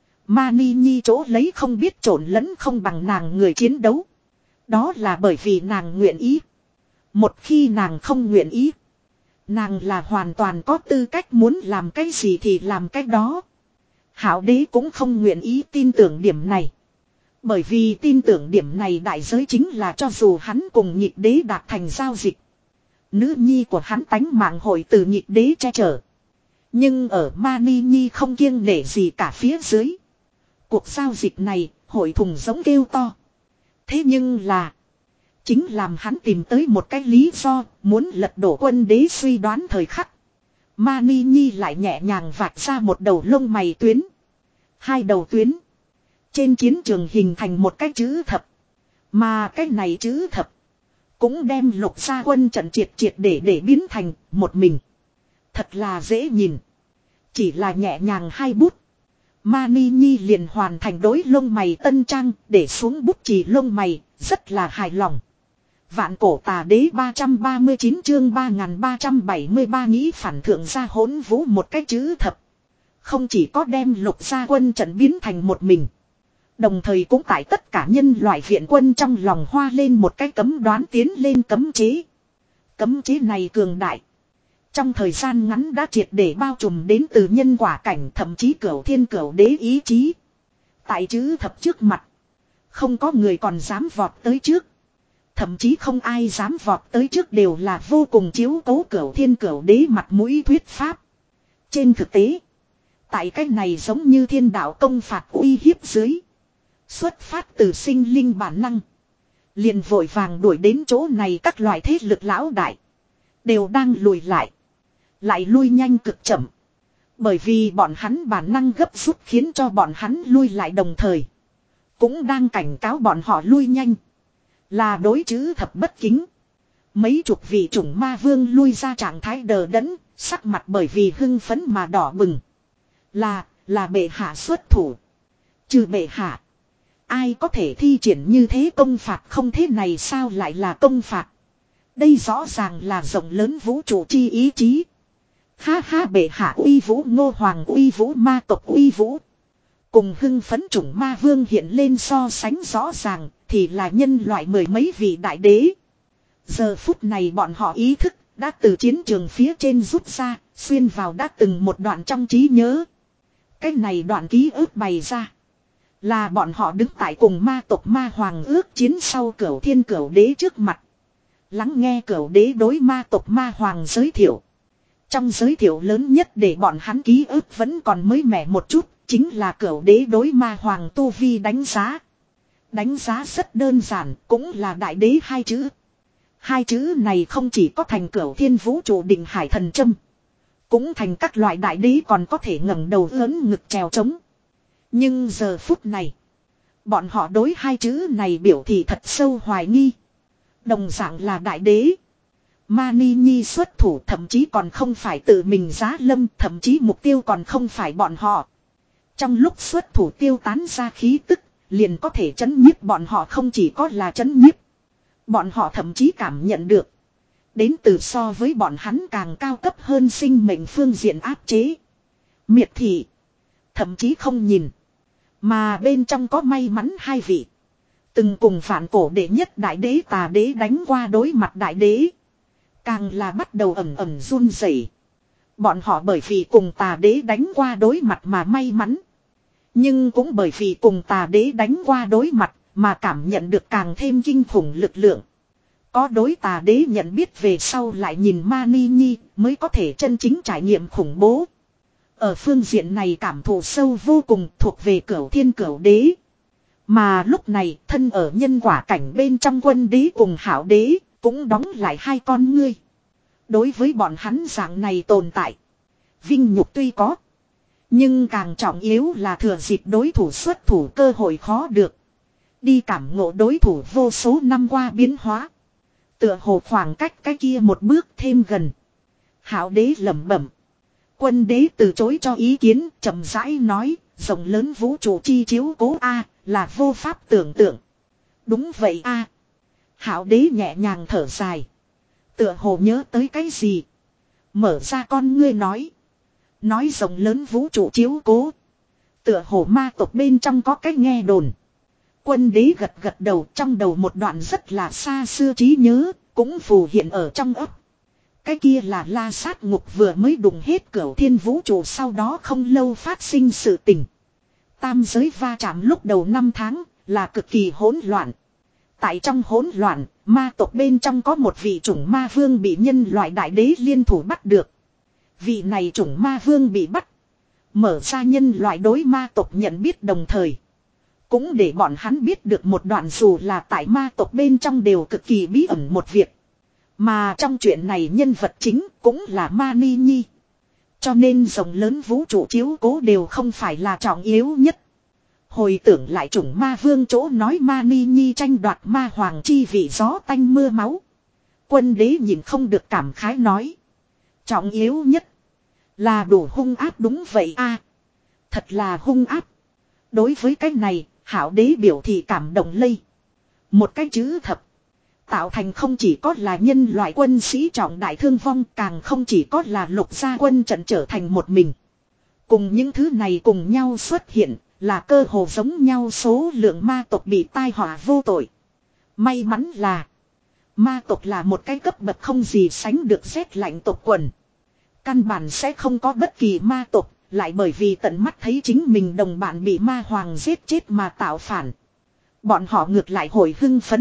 Ma ni nhi chỗ lấy không biết trộn lẫn không bằng nàng người chiến đấu. Đó là bởi vì nàng nguyện ý. Một khi nàng không nguyện ý. Nàng là hoàn toàn có tư cách muốn làm cái gì thì làm cái đó. Hảo đế cũng không nguyện ý tin tưởng điểm này. Bởi vì tin tưởng điểm này đại giới chính là cho dù hắn cùng nhịp đế đạt thành giao dịch. Nữ nhi của hắn tánh mạng hội từ nhịp đế che chở. Nhưng ở Mani Nhi không kiêng nể gì cả phía dưới. Cuộc giao dịch này hội thùng giống kêu to. Thế nhưng là. Chính làm hắn tìm tới một cái lý do muốn lật đổ quân đế suy đoán thời khắc. Mani Nhi lại nhẹ nhàng vạch ra một đầu lông mày tuyến. Hai đầu tuyến. Trên chiến trường hình thành một cái chữ thập. Mà cái này chữ thập. Cũng đem lục gia quân trận triệt triệt để để biến thành một mình. Thật là dễ nhìn. Chỉ là nhẹ nhàng hai bút. Mani Nhi liền hoàn thành đối lông mày tân trang để xuống bút chì lông mày. Rất là hài lòng. Vạn cổ tà đế ba trăm ba mươi chín chương ba nghìn ba trăm bảy mươi ba nghĩ phản thượng ra hỗn vũ một cái chữ thập. Không chỉ có đem lục gia quân trận biến thành một mình. Đồng thời cũng tại tất cả nhân loại viện quân trong lòng hoa lên một cái cấm đoán tiến lên cấm chế. Cấm chế này cường đại. Trong thời gian ngắn đã triệt để bao trùm đến từ nhân quả cảnh thậm chí cửu thiên cửu đế ý chí. Tại chữ thập trước mặt. Không có người còn dám vọt tới trước. Thậm chí không ai dám vọt tới trước đều là vô cùng chiếu cố cửu thiên cửu đế mặt mũi thuyết pháp. Trên thực tế. Tại cái này giống như thiên đạo công phạt uy hiếp dưới. Xuất phát từ sinh linh bản năng. Liền vội vàng đuổi đến chỗ này các loại thế lực lão đại. Đều đang lùi lại. Lại lui nhanh cực chậm. Bởi vì bọn hắn bản năng gấp rút khiến cho bọn hắn lui lại đồng thời. Cũng đang cảnh cáo bọn họ lui nhanh. Là đối chữ thập bất kính. Mấy chục vị chủng ma vương lui ra trạng thái đờ đẫn. Sắc mặt bởi vì hưng phấn mà đỏ bừng. Là, là bệ hạ xuất thủ. Trừ bệ hạ. Ai có thể thi triển như thế công phạt không thế này sao lại là công phạt. Đây rõ ràng là rộng lớn vũ trụ chi ý chí. Ha ha bệ hạ uy vũ ngô hoàng uy vũ ma tộc uy vũ. Cùng hưng phấn chủng ma vương hiện lên so sánh rõ ràng thì là nhân loại mười mấy vị đại đế. Giờ phút này bọn họ ý thức đã từ chiến trường phía trên rút ra xuyên vào đã từng một đoạn trong trí nhớ. Cái này đoạn ký ức bày ra. Là bọn họ đứng tại cùng ma tộc ma hoàng ước chiến sau cửu thiên cửu đế trước mặt. Lắng nghe cửu đế đối ma tộc ma hoàng giới thiệu. Trong giới thiệu lớn nhất để bọn hắn ký ức vẫn còn mới mẻ một chút. Chính là cửu đế đối ma hoàng tu vi đánh giá. Đánh giá rất đơn giản cũng là đại đế hai chữ. Hai chữ này không chỉ có thành cửu thiên vũ trụ định hải thần châm. Cũng thành các loại đại đế còn có thể ngẩng đầu lớn ngực trèo trống. Nhưng giờ phút này. Bọn họ đối hai chữ này biểu thị thật sâu hoài nghi. Đồng dạng là đại đế. Mani Nhi xuất thủ thậm chí còn không phải tự mình giá lâm. Thậm chí mục tiêu còn không phải bọn họ. Trong lúc xuất thủ tiêu tán ra khí tức. Liền có thể chấn nhiếp bọn họ không chỉ có là chấn nhiếp. Bọn họ thậm chí cảm nhận được. Đến từ so với bọn hắn càng cao cấp hơn sinh mệnh phương diện áp chế. Miệt thị. Thậm chí không nhìn. Mà bên trong có may mắn hai vị. Từng cùng phản cổ đệ nhất đại đế tà đế đánh qua đối mặt đại đế. Càng là bắt đầu ẩm ẩm run rẩy. Bọn họ bởi vì cùng tà đế đánh qua đối mặt mà may mắn. Nhưng cũng bởi vì cùng tà đế đánh qua đối mặt mà cảm nhận được càng thêm kinh khủng lực lượng. Có đối tà đế nhận biết về sau lại nhìn Mani Nhi mới có thể chân chính trải nghiệm khủng bố. Ở phương diện này cảm thụ sâu vô cùng thuộc về cửu thiên cửu đế. Mà lúc này thân ở nhân quả cảnh bên trong quân đế cùng hảo đế cũng đóng lại hai con ngươi. Đối với bọn hắn dạng này tồn tại. Vinh nhục tuy có. Nhưng càng trọng yếu là thừa dịp đối thủ xuất thủ cơ hội khó được. Đi cảm ngộ đối thủ vô số năm qua biến hóa. Tựa hồ khoảng cách cái kia một bước thêm gần. Hảo đế lẩm bẩm. Quân đế từ chối cho ý kiến, chậm rãi nói, rộng lớn vũ trụ chi chiếu cố A, là vô pháp tưởng tượng. Đúng vậy A. Hảo đế nhẹ nhàng thở dài. Tựa hồ nhớ tới cái gì. Mở ra con ngươi nói. Nói rộng lớn vũ trụ chiếu cố. Tựa hồ ma tộc bên trong có cái nghe đồn. Quân đế gật gật đầu trong đầu một đoạn rất là xa xưa trí nhớ, cũng phù hiện ở trong ấp. Cái kia là La Sát Ngục vừa mới đụng hết cửu thiên vũ trụ sau đó không lâu phát sinh sự tình. Tam giới va chạm lúc đầu năm tháng là cực kỳ hỗn loạn. Tại trong hỗn loạn, ma tộc bên trong có một vị chủng ma vương bị nhân loại đại đế liên thủ bắt được. Vị này chủng ma vương bị bắt. Mở ra nhân loại đối ma tộc nhận biết đồng thời. Cũng để bọn hắn biết được một đoạn dù là tại ma tộc bên trong đều cực kỳ bí ẩn một việc. Mà trong chuyện này nhân vật chính cũng là Mani Nhi. Cho nên rộng lớn vũ trụ chiếu cố đều không phải là trọng yếu nhất. Hồi tưởng lại chủng ma vương chỗ nói Mani Nhi tranh đoạt ma hoàng chi vị gió tanh mưa máu. Quân đế nhìn không được cảm khái nói. Trọng yếu nhất là đủ hung áp đúng vậy a. Thật là hung áp. Đối với cái này, hảo đế biểu thị cảm động lây. Một cái chữ thập. Tạo thành không chỉ có là nhân loại quân sĩ trọng đại thương vong, càng không chỉ có là lục gia quân trận trở thành một mình. Cùng những thứ này cùng nhau xuất hiện, là cơ hồ giống nhau số lượng ma tộc bị tai họa vô tội. May mắn là, ma tộc là một cái cấp bậc không gì sánh được rét lạnh tộc quần. Căn bản sẽ không có bất kỳ ma tộc, lại bởi vì tận mắt thấy chính mình đồng bạn bị ma hoàng giết chết mà tạo phản. Bọn họ ngược lại hồi hưng phấn.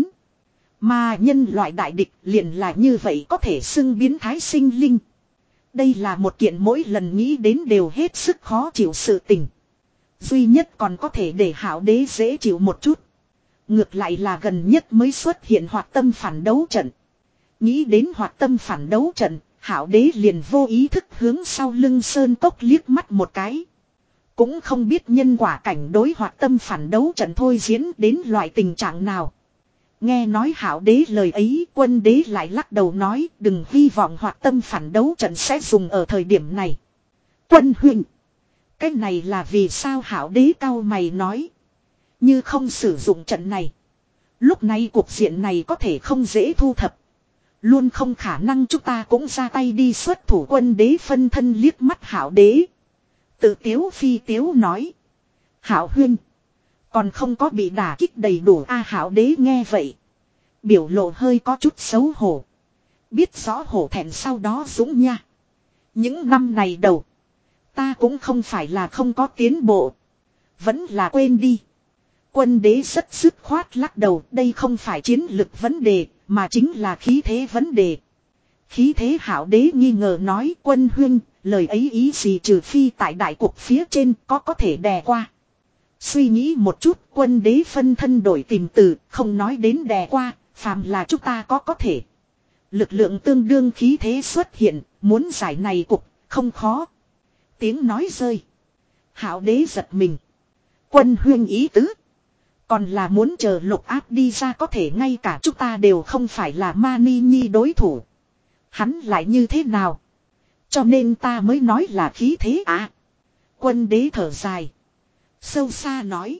Mà nhân loại đại địch liền là như vậy có thể xưng biến thái sinh linh. Đây là một kiện mỗi lần nghĩ đến đều hết sức khó chịu sự tình. Duy nhất còn có thể để hảo đế dễ chịu một chút. Ngược lại là gần nhất mới xuất hiện hoạt tâm phản đấu trận. Nghĩ đến hoạt tâm phản đấu trận, hảo đế liền vô ý thức hướng sau lưng sơn cốc liếc mắt một cái. Cũng không biết nhân quả cảnh đối hoạt tâm phản đấu trận thôi diễn đến loại tình trạng nào. Nghe nói hảo đế lời ấy, quân đế lại lắc đầu nói đừng hy vọng hoạt tâm phản đấu trận sẽ dùng ở thời điểm này. Quân huynh, cái này là vì sao hảo đế cao mày nói. Như không sử dụng trận này, lúc này cuộc diện này có thể không dễ thu thập. Luôn không khả năng chúng ta cũng ra tay đi xuất thủ. Quân đế phân thân liếc mắt hảo đế. Tự tiếu phi tiếu nói. Hảo huynh, còn không có bị đả kích đầy đủ a. Hảo đế nghe vậy, biểu lộ hơi có chút xấu hổ. Biết rõ hổ thẹn sau đó dũng nha. Những năm này đầu, ta cũng không phải là không có tiến bộ. Vẫn là quên đi. Quân đế rất dứt khoát lắc đầu. Đây không phải chiến lực vấn đề, mà chính là khí thế vấn đề. Khí thế hảo đế nghi ngờ nói quân huynh, lời ấy ý gì trừ phi tại đại cục phía trên có có thể đè qua. Suy nghĩ một chút, quân đế phân thân đổi tìm từ, không nói đến đè qua, phàm là chúng ta có có thể. Lực lượng tương đương khí thế xuất hiện, muốn giải này cục, Không khó. Tiếng nói rơi. Hạo đế giật mình. Quân huyên ý tứ. Còn là muốn chờ Lục Áp đi ra, có thể ngay cả chúng ta đều không phải là Mani Nhi đối thủ. Hắn lại như thế nào? Cho nên ta mới nói là khí thế à. Quân đế thở dài. Sâu xa nói.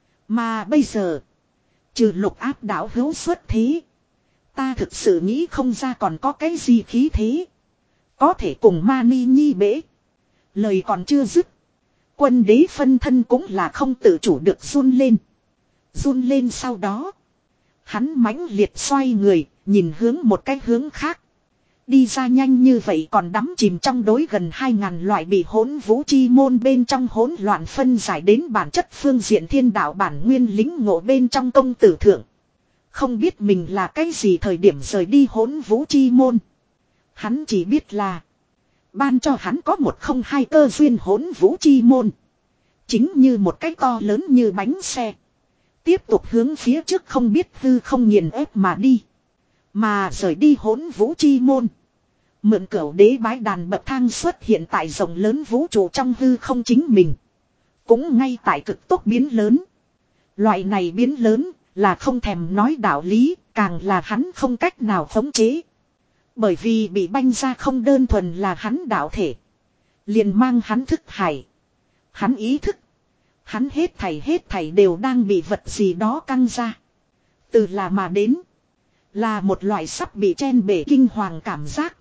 Mà bây giờ. Trừ Lục Áp đạo hữu xuất thế. Ta thực sự nghĩ không ra còn có cái gì khí thế. Có thể cùng Mani Nhi bể. Lời còn chưa dứt. Quân đế phân thân cũng là không tự chủ được run lên. Run lên sau đó. Hắn mãnh liệt xoay người, nhìn hướng một cái hướng khác. Đi ra nhanh như vậy còn đắm chìm trong đối gần hai ngàn loại bị hỗn vũ chi môn bên trong hỗn loạn phân giải đến bản chất phương diện thiên đạo bản nguyên lính ngộ bên trong công tử thượng. Không biết mình là cái gì thời điểm rời đi hỗn vũ chi môn. Hắn chỉ biết là ban cho hắn có một không hai cơ duyên hỗn vũ chi môn. Chính như một cái to lớn như bánh xe. Tiếp tục hướng phía trước không biết hư không nghiền ép mà đi. Mà rời đi hỗn vũ chi môn. Mượn cửu đế bái đàn bậc thang xuất hiện tại rộng lớn vũ trụ trong hư không chính mình. Cũng ngay tại cực tốc biến lớn. Loại này biến lớn là không thèm nói đạo lý, càng là hắn không cách nào khống chế. Bởi vì bị banh ra không đơn thuần là hắn đạo thể. Liền mang hắn thức hải. Hắn ý thức. Hắn hết thảy hết thảy đều đang bị vật gì đó căng ra. Từ là mà đến. Là một loại sắp bị chen bể kinh hoàng cảm giác.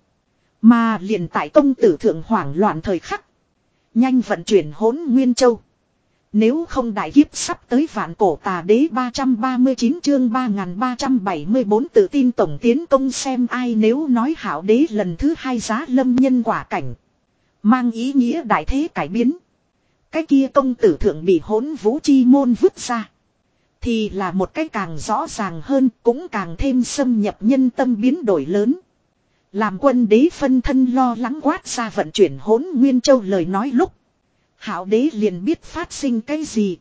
Mà liền tại công tử thượng hoảng loạn thời khắc. Nhanh vận chuyển hỗn nguyên châu. Nếu không đại kiếp sắp tới vạn cổ tà đế ba trăm ba mươi chín chương ba nghìn ba trăm bảy mươi bốn tự tin tổng tiến công xem ai nếu nói hảo đế lần thứ hai giá lâm nhân quả cảnh. Mang ý nghĩa đại thế cải biến. Cái kia công tử thượng bị hỗn vũ chi môn vứt ra. Thì là một cái càng rõ ràng hơn cũng càng thêm xâm nhập nhân tâm biến đổi lớn. Làm quân đế phân thân lo lắng quát ra vận chuyển hỗn nguyên châu lời nói lúc. Hạo đế liền biết phát sinh cái gì.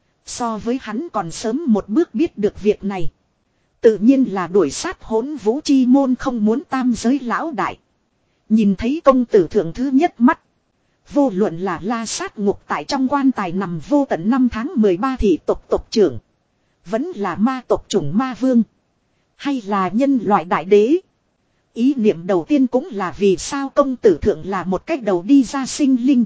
So với hắn còn sớm một bước biết được việc này. Tự nhiên là đuổi sát hỗn vũ chi môn không muốn tam giới lão đại. Nhìn thấy công tử thượng thứ nhất mắt. Vô luận là la sát ngục tại trong quan tài nằm vô tận năm tháng mười ba thị tộc tộc trưởng. Vẫn là ma tộc chủng ma vương. Hay là nhân loại đại đế. Ý niệm đầu tiên cũng là vì sao công tử thượng là một cách đầu đi ra sinh linh.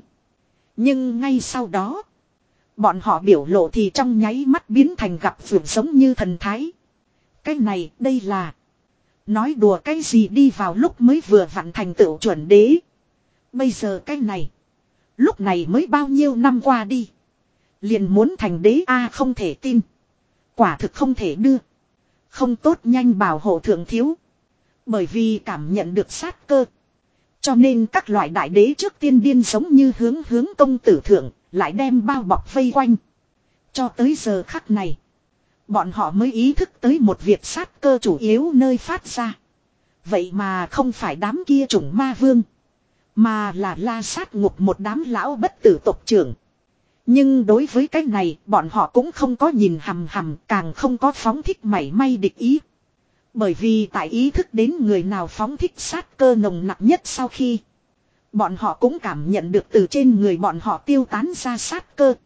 Nhưng ngay sau đó. Bọn họ biểu lộ thì trong nháy mắt biến thành gặp vượt giống như thần thái. Cái này đây là. Nói đùa cái gì đi vào lúc mới vừa vặn thành tựu chuẩn đế. Bây giờ cái này. Lúc này mới bao nhiêu năm qua đi. Liền muốn thành đế a không thể tin. Quả thực không thể đưa. Không tốt nhanh bảo hộ thượng thiếu. Bởi vì cảm nhận được sát cơ. Cho nên các loại đại đế trước tiên điên giống như hướng hướng công tử thượng. Lại đem bao bọc vây quanh. Cho tới giờ khắc này. Bọn họ mới ý thức tới một việc sát cơ chủ yếu nơi phát ra. Vậy mà không phải đám kia chủng ma vương. Mà là la sát ngục một đám lão bất tử tộc trưởng. Nhưng đối với cái này bọn họ cũng không có nhìn hằm hằm, càng không có phóng thích mảy may địch ý. Bởi vì tại ý thức đến người nào phóng thích sát cơ nồng nặng nhất sau khi. Bọn họ cũng cảm nhận được từ trên người bọn họ tiêu tán ra sát cơ.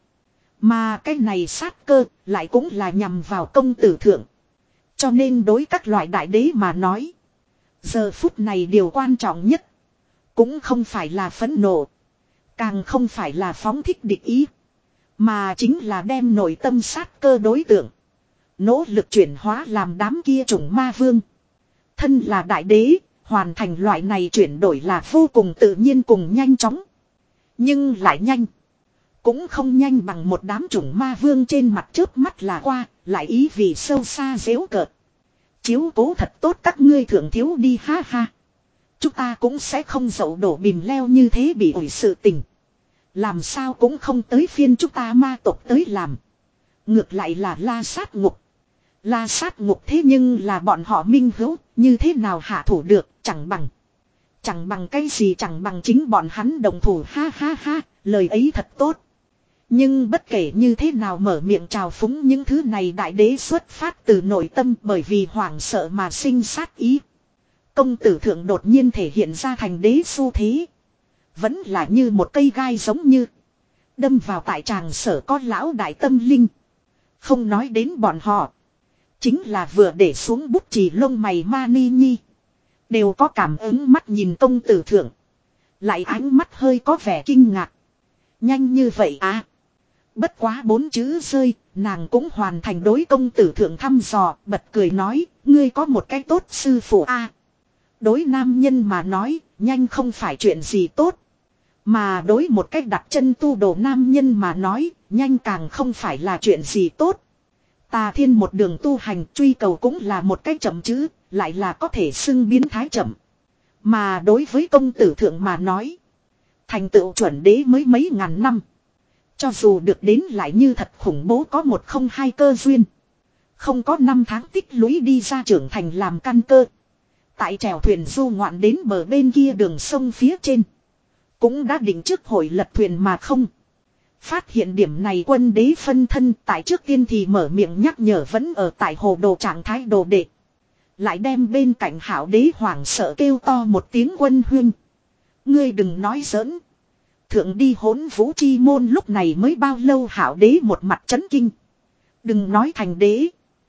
Mà cái này sát cơ lại cũng là nhằm vào công tử thượng. Cho nên đối các loại đại đế mà nói. Giờ phút này điều quan trọng nhất. Cũng không phải là phẫn nộ. Càng không phải là phóng thích địch ý. Mà chính là đem nội tâm sát cơ đối tượng. Nỗ lực chuyển hóa làm đám kia chủng ma vương. Thân là đại đế. Hoàn thành loại này chuyển đổi là vô cùng tự nhiên cùng nhanh chóng. Nhưng lại nhanh. Cũng không nhanh bằng một đám chủng ma vương trên mặt chớp mắt là qua. Lại ý vì sâu xa dễu cợt. Chiếu cố thật tốt các ngươi thượng thiếu đi ha ha. Chúng ta cũng sẽ không dậu đổ bìm leo như thế bị ủi sự tình. Làm sao cũng không tới phiên chúng ta ma tộc tới làm. Ngược lại là la sát ngục. La sát ngục thế nhưng là bọn họ minh hữu. Như thế nào hạ thủ được chẳng bằng. Chẳng bằng cái gì chẳng bằng chính bọn hắn đồng thủ ha ha ha. Lời ấy thật tốt. Nhưng bất kể như thế nào mở miệng trào phúng những thứ này đại đế xuất phát từ nội tâm bởi vì hoảng sợ mà sinh sát ý. Công tử thượng đột nhiên thể hiện ra thành đế xu thế. Vẫn là như một cây gai giống như. Đâm vào tại tràng sở có lão đại tâm linh. Không nói đến bọn họ. Chính là vừa để xuống bút chì lông mày Mani Nhi. Đều có cảm ứng mắt nhìn công tử thượng. Lại ánh mắt hơi có vẻ kinh ngạc. Nhanh như vậy à. Bất quá bốn chữ rơi, nàng cũng hoàn thành đối công tử thượng thăm dò, bật cười nói, ngươi có một cái tốt sư phụ a. À, đối nam nhân mà nói, nhanh không phải chuyện gì tốt. Mà đối một cách đặt chân tu đồ nam nhân mà nói, nhanh càng không phải là chuyện gì tốt. Tà thiên một đường tu hành truy cầu cũng là một cách chậm chữ, lại là có thể xưng biến thái chậm. Mà đối với công tử thượng mà nói, thành tựu chuẩn đế mới mấy ngàn năm. Cho dù được đến lại như thật khủng bố có một không hai cơ duyên. Không có năm tháng tích lũy đi ra trưởng thành làm căn cơ. Tại chèo thuyền du ngoạn đến bờ bên kia đường sông phía trên. Cũng đã định trước hồi lật thuyền mà không. Phát hiện điểm này quân đế phân thân tại trước tiên thì mở miệng nhắc nhở vẫn ở tại hồ đồ trạng thái đồ đệ. Lại đem bên cạnh hảo đế hoảng sợ kêu to một tiếng quân huynh. Ngươi đừng nói giỡn. Thượng đi hỗn vũ chi môn lúc này mới bao lâu hảo đế một mặt chấn kinh. Đừng nói thành đế.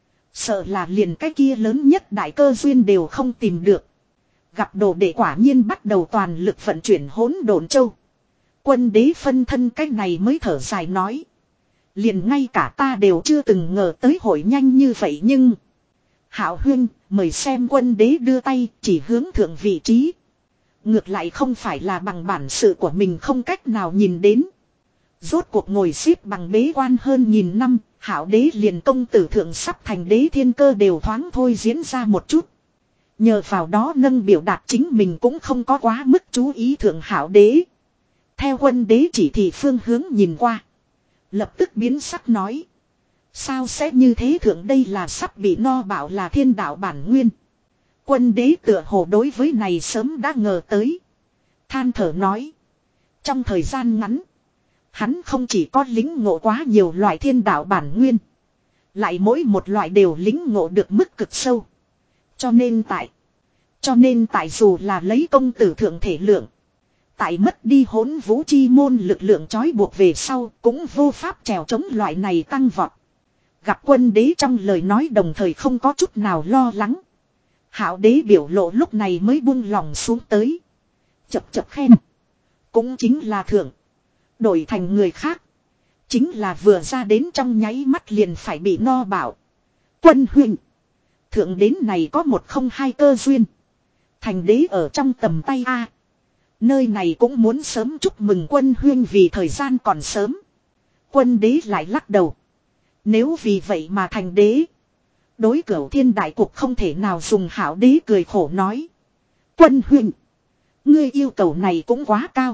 Sợ là liền cái kia lớn nhất đại cơ duyên đều không tìm được. Gặp đồ đệ quả nhiên bắt đầu toàn lực vận chuyển hỗn độn châu. Quân đế phân thân cái này mới thở dài nói. Liền ngay cả ta đều chưa từng ngờ tới hội nhanh như vậy nhưng. Hảo huynh mời xem quân đế đưa tay chỉ hướng thượng vị trí. Ngược lại không phải là bằng bản sự của mình không cách nào nhìn đến. Rốt cuộc ngồi xếp bằng bế quan hơn nghìn năm, hảo đế liền công tử thượng sắp thành đế thiên cơ đều thoáng thôi diễn ra một chút. Nhờ vào đó nâng biểu đạt chính mình cũng không có quá mức chú ý thượng hảo đế. Theo quân đế chỉ thị phương hướng nhìn qua. Lập tức biến sắc nói. Sao sẽ như thế thượng đây là sắp bị no bảo là thiên đạo bản nguyên. Quân đế tựa hồ đối với này sớm đã ngờ tới. Than thở nói. Trong thời gian ngắn. Hắn không chỉ có lính ngộ quá nhiều loại thiên đạo bản nguyên. Lại mỗi một loại đều lính ngộ được mức cực sâu. Cho nên tại. Cho nên tại dù là lấy công tử thượng thể lượng. Tại mất đi hỗn vũ chi môn lực lượng trói buộc về sau cũng vô pháp trèo chống loại này tăng vọt. Gặp quân đế trong lời nói đồng thời không có chút nào lo lắng. Hảo đế biểu lộ lúc này mới buông lòng xuống tới. Chập chập khen. Cũng chính là thượng. Đổi thành người khác. Chính là vừa ra đến trong nháy mắt liền phải bị no bảo. Quân huynh. Thượng đến này có một không hai cơ duyên. Thành đế ở trong tầm tay a. Nơi này cũng muốn sớm chúc mừng quân huynh vì thời gian còn sớm. Quân đế lại lắc đầu. Nếu vì vậy mà thành đế. Đối cửu thiên đại cục không thể nào dùng hảo đế cười khổ nói. Quân huynh. Ngươi yêu cầu này cũng quá cao.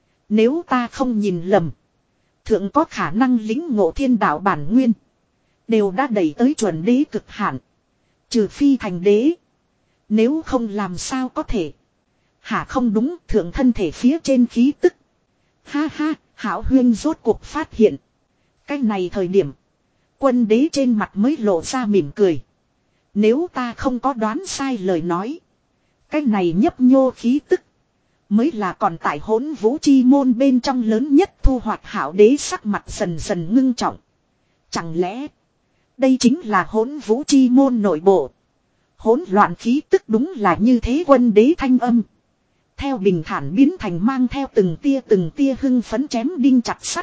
Nếu ta không nhìn lầm. Thượng có khả năng lính ngộ thiên đạo bản nguyên. Đều đã đẩy tới chuẩn đế cực hạn. Trừ phi thành đế. Nếu không làm sao có thể. Hả không đúng thượng thân thể phía trên khí tức. Ha ha, hảo huyên rốt cuộc phát hiện. Cái này thời điểm. Quân đế trên mặt mới lộ ra mỉm cười. Nếu ta không có đoán sai lời nói. Cái này nhấp nhô khí tức. Mới là còn tại hỗn vũ chi môn bên trong lớn nhất thu hoạch hảo đế sắc mặt dần dần ngưng trọng. Chẳng lẽ. Đây chính là hỗn vũ chi môn nội bộ. Hỗn loạn khí tức đúng là như thế quân đế thanh âm. Theo bình thản biến thành mang theo từng tia từng tia hưng phấn chém đinh chặt sắt.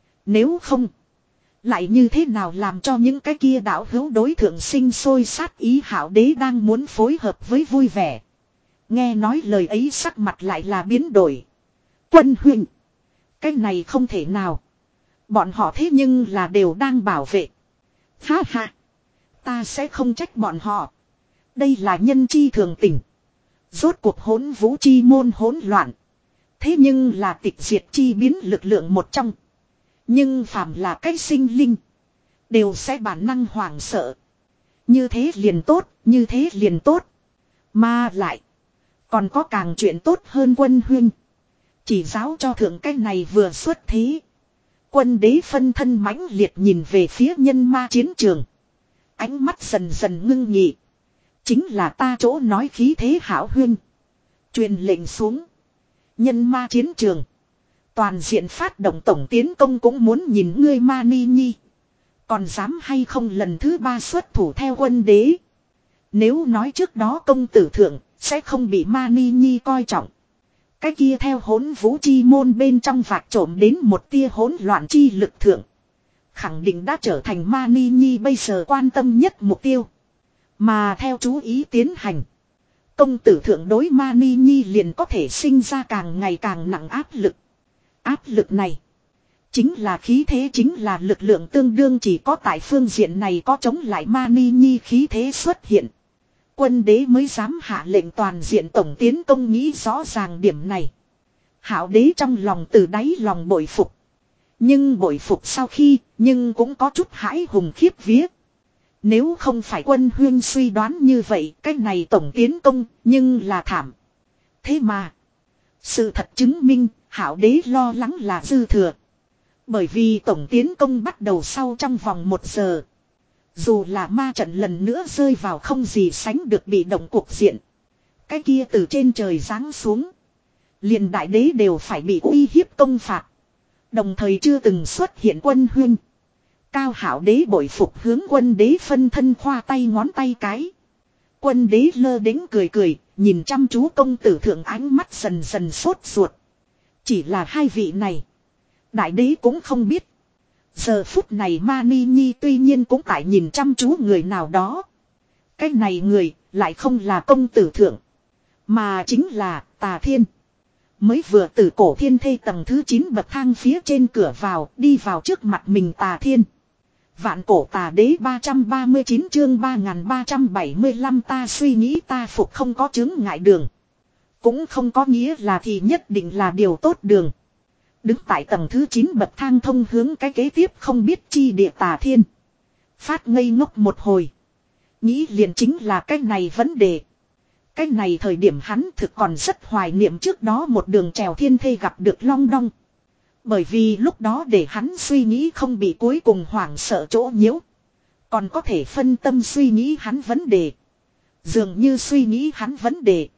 Nếu không. Lại như thế nào làm cho những cái kia đạo hữu đối thượng sinh sôi sát ý hảo đế đang muốn phối hợp với vui vẻ. Nghe nói lời ấy sắc mặt lại là biến đổi. Quân huynh. Cái này không thể nào. Bọn họ thế nhưng là đều đang bảo vệ. Ha ha. Ta sẽ không trách bọn họ. Đây là nhân chi thường tình. Rốt cuộc hỗn vũ chi môn hỗn loạn. Thế nhưng là tịch diệt chi biến lực lượng một trong. Nhưng phàm là cái sinh linh. Đều sẽ bản năng hoảng sợ. Như thế liền tốt, như thế liền tốt. Mà lại. Còn có càng chuyện tốt hơn quân huynh. Chỉ giáo cho thượng cái này vừa xuất thế. Quân đế phân thân mãnh liệt nhìn về phía nhân ma chiến trường. Ánh mắt dần dần ngưng nhị. Chính là ta chỗ nói khí thế hảo huynh. Truyền lệnh xuống. Nhân ma chiến trường. Toàn diện phát động tổng tiến công cũng muốn nhìn ngươi Mani Nhi. Còn dám hay không lần thứ ba xuất thủ theo quân đế. Nếu nói trước đó công tử thượng sẽ không bị Mani Nhi coi trọng. Cái kia theo hỗn vũ chi môn bên trong vạc trộm đến một tia hỗn loạn chi lực thượng. Khẳng định đã trở thành Mani Nhi bây giờ quan tâm nhất mục tiêu. Mà theo chú ý tiến hành. Công tử thượng đối Mani Nhi liền có thể sinh ra càng ngày càng nặng áp lực. Áp lực này. Chính là khí thế, chính là lực lượng, tương đương chỉ có tại phương diện này có chống lại Mani Nhi khí thế xuất hiện. Quân đế mới dám hạ lệnh toàn diện tổng tiến công, nghĩ rõ ràng điểm này. Hạo đế trong lòng từ đáy lòng bội phục. Nhưng bội phục sau khi, nhưng cũng có chút hãi hùng khiếp vía. Nếu không phải quân huyên suy đoán như vậy, cái này tổng tiến công, nhưng là thảm. Thế mà, sự thật chứng minh, Hạo đế lo lắng là dư thừa. Bởi vì tổng tiến công bắt đầu sau trong vòng một giờ. Dù là ma trận lần nữa rơi vào không gì sánh được bị động cuộc diện. Cái kia từ trên trời giáng xuống. Liền đại đế đều phải bị uy hiếp công phạt. Đồng thời chưa từng xuất hiện quân huyên. Cao Hạo đế bội phục hướng quân đế phân thân khoa tay ngón tay cái. Quân đế lơ đễnh cười cười, nhìn chăm chú công tử thượng, ánh mắt dần dần sốt ruột. Chỉ là hai vị này. Đại đế cũng không biết. Giờ phút này Mani Nhi tuy nhiên cũng tại nhìn chăm chú người nào đó. Cái này người lại không là công tử thượng. Mà chính là Tà Thiên. Mới vừa từ cổ thiên thê tầng thứ chín bậc thang phía trên cửa vào, đi vào trước mặt mình Tà Thiên. Vạn cổ tà đế ba trăm ba mươi chín chương ba nghìn ba trăm bảy mươi lăm, ta suy nghĩ ta phục không có chứng ngại đường. Cũng không có nghĩa là thì nhất định là điều tốt đường. Đứng tại tầng thứ chín bậc thang thông hướng cái kế tiếp không biết chi địa Tà Thiên. Phát ngây ngốc một hồi. Nghĩ liền chính là cái này vấn đề. Cái này thời điểm hắn thực còn rất hoài niệm trước đó một đường trèo thiên thê gặp được Long Đong. Bởi vì lúc đó để hắn suy nghĩ không bị cuối cùng hoảng sợ chỗ nhiễu. Còn có thể phân tâm suy nghĩ hắn vấn đề. Dường như suy nghĩ hắn vấn đề.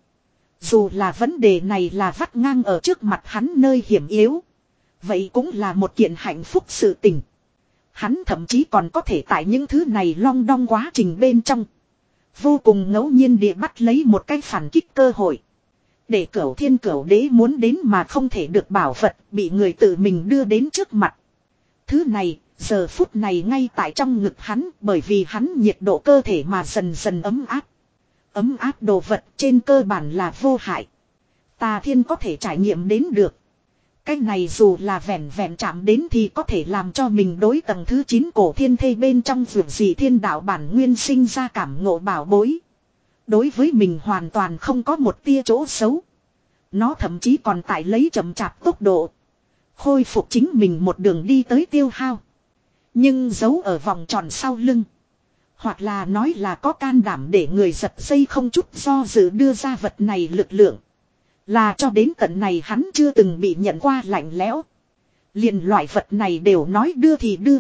Dù là vấn đề này là vắt ngang ở trước mặt hắn nơi hiểm yếu. Vậy cũng là một kiện hạnh phúc sự tình. Hắn thậm chí còn có thể tại những thứ này long đong quá trình bên trong. Vô cùng ngẫu nhiên địa bắt lấy một cái phản kích cơ hội. Để Cửu Thiên Cửu Đế muốn đến mà không thể được bảo vật, bị người tự mình đưa đến trước mặt. Thứ này, giờ phút này ngay tại trong ngực hắn, bởi vì hắn nhiệt độ cơ thể mà dần dần ấm áp. Ấm áp đồ vật trên cơ bản là vô hại. Tà Thiên có thể trải nghiệm đến được. Cái này dù là vẹn vẹn chạm đến thì có thể làm cho mình đối tầng thứ chín cổ thiên thê bên trong vượt dị thiên đạo bản nguyên sinh ra cảm ngộ bảo bối. Đối với mình hoàn toàn không có một tia chỗ xấu. Nó thậm chí còn tại lấy chậm chạp tốc độ. Khôi phục chính mình một đường đi tới tiêu hao. Nhưng giấu ở vòng tròn sau lưng. Hoặc là nói là có can đảm để người giật dây không chút do dự đưa ra vật này lực lượng. Là cho đến tận này hắn chưa từng bị nhận qua lạnh lẽo. Liền loại vật này đều nói đưa thì đưa.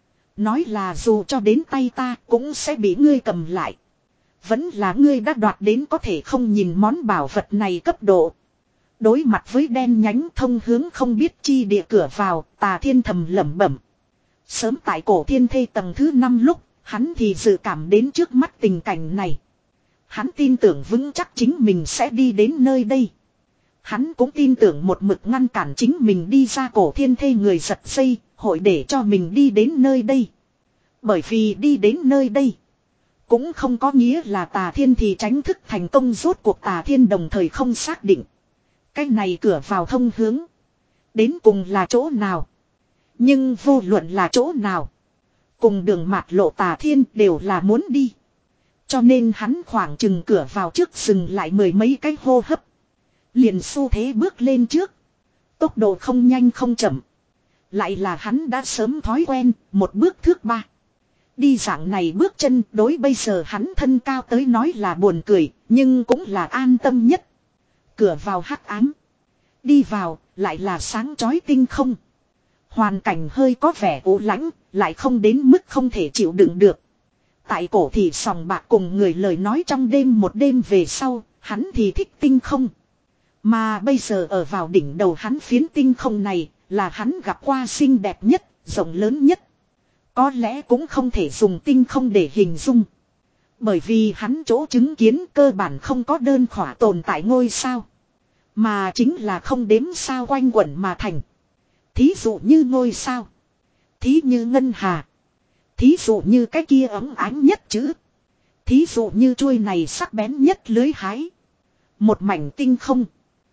Nói là dù cho đến tay ta cũng sẽ bị ngươi cầm lại. Vẫn là ngươi đã đoạt đến có thể không nhìn món bảo vật này cấp độ. Đối mặt với đen nhánh thông hướng không biết chi địa cửa vào, Tà Thiên thầm lẩm bẩm. Sớm tại cổ thiên thê tầng thứ năm lúc, hắn thì dự cảm đến trước mắt tình cảnh này. Hắn tin tưởng vững chắc chính mình sẽ đi đến nơi đây. Hắn cũng tin tưởng một mực ngăn cản chính mình đi ra cổ thiên thê người giật dây, hội để cho mình đi đến nơi đây. Bởi vì đi đến nơi đây, cũng không có nghĩa là Tà Thiên thì tránh thức thành công, rốt cuộc Tà Thiên đồng thời không xác định. Cái này cửa vào thông hướng. Đến cùng là chỗ nào? Nhưng vô luận là chỗ nào. Cùng đường mạt lộ Tà Thiên đều là muốn đi. Cho nên hắn khoảng chừng cửa vào trước dừng lại mười mấy cái hô hấp. Liền xu thế bước lên trước. Tốc độ không nhanh không chậm. Lại là hắn đã sớm thói quen, một bước thước ba. Đi dạng này bước chân đối bây giờ hắn thân cao tới nói là buồn cười, nhưng cũng là an tâm nhất. Cửa vào hắc ám. Đi vào, lại là sáng chói tinh không. Hoàn cảnh hơi có vẻ u lãnh, lại không đến mức không thể chịu đựng được. Tại cổ thì sòng bạc cùng người lời nói trong đêm một đêm về sau, hắn thì thích tinh không. Mà bây giờ ở vào đỉnh đầu hắn phiến tinh không này là hắn gặp qua xinh đẹp nhất, rộng lớn nhất. Có lẽ cũng không thể dùng tinh không để hình dung. Bởi vì hắn chỗ chứng kiến cơ bản không có đơn khỏa tồn tại ngôi sao. Mà chính là không đếm sao quanh quẩn mà thành. Thí dụ như ngôi sao. Thí như ngân hà. Thí dụ như cái kia ấm ánh nhất chữ. Thí dụ như chuôi này sắc bén nhất lưới hái. Một mảnh tinh không.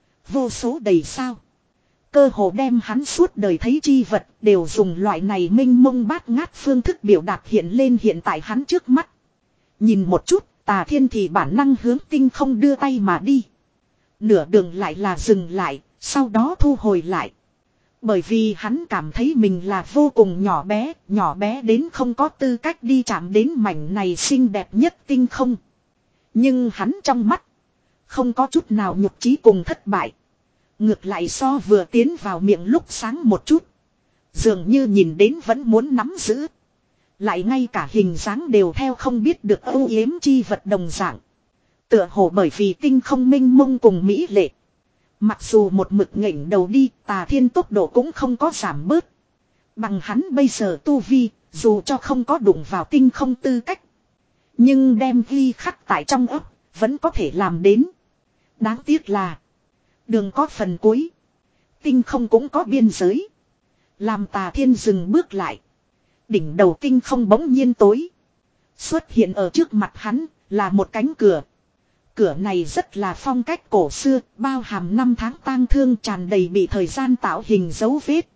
Vô số đầy sao. Cơ hồ đem hắn suốt đời thấy chi vật đều dùng loại này minh mông bát ngát phương thức biểu đạt hiện lên hiện tại hắn trước mắt. Nhìn một chút, Tà Thiên thì bản năng hướng tinh không đưa tay mà đi. Nửa đường lại là dừng lại, sau đó thu hồi lại. Bởi vì hắn cảm thấy mình là vô cùng nhỏ bé, nhỏ bé đến không có tư cách đi chạm đến mảnh này xinh đẹp nhất tinh không. Nhưng hắn trong mắt, không có chút nào nhục chí cùng thất bại. Ngược lại so vừa tiến vào miệng lúc sáng một chút. Dường như nhìn đến vẫn muốn nắm giữ. Lại ngay cả hình dáng đều theo không biết được âu yếm chi vật đồng dạng. Tựa hồ bởi vì tinh không minh mông cùng mỹ lệ. Mặc dù một mực nghỉnh đầu đi, Tà Thiên tốc độ cũng không có giảm bớt. Bằng hắn bây giờ tu vi, dù cho không có đụng vào tinh không tư cách. Nhưng đem ghi khắc tại trong ấp, vẫn có thể làm đến. Đáng tiếc là đường có phần cuối. Tinh không cũng có biên giới. Làm Tà Thiên dừng bước lại. Đỉnh đầu tinh không bỗng nhiên tối. Xuất hiện ở trước mặt hắn là một cánh cửa. Cửa này rất là phong cách cổ xưa, bao hàm năm tháng tang thương tràn đầy bị thời gian tạo hình dấu vết.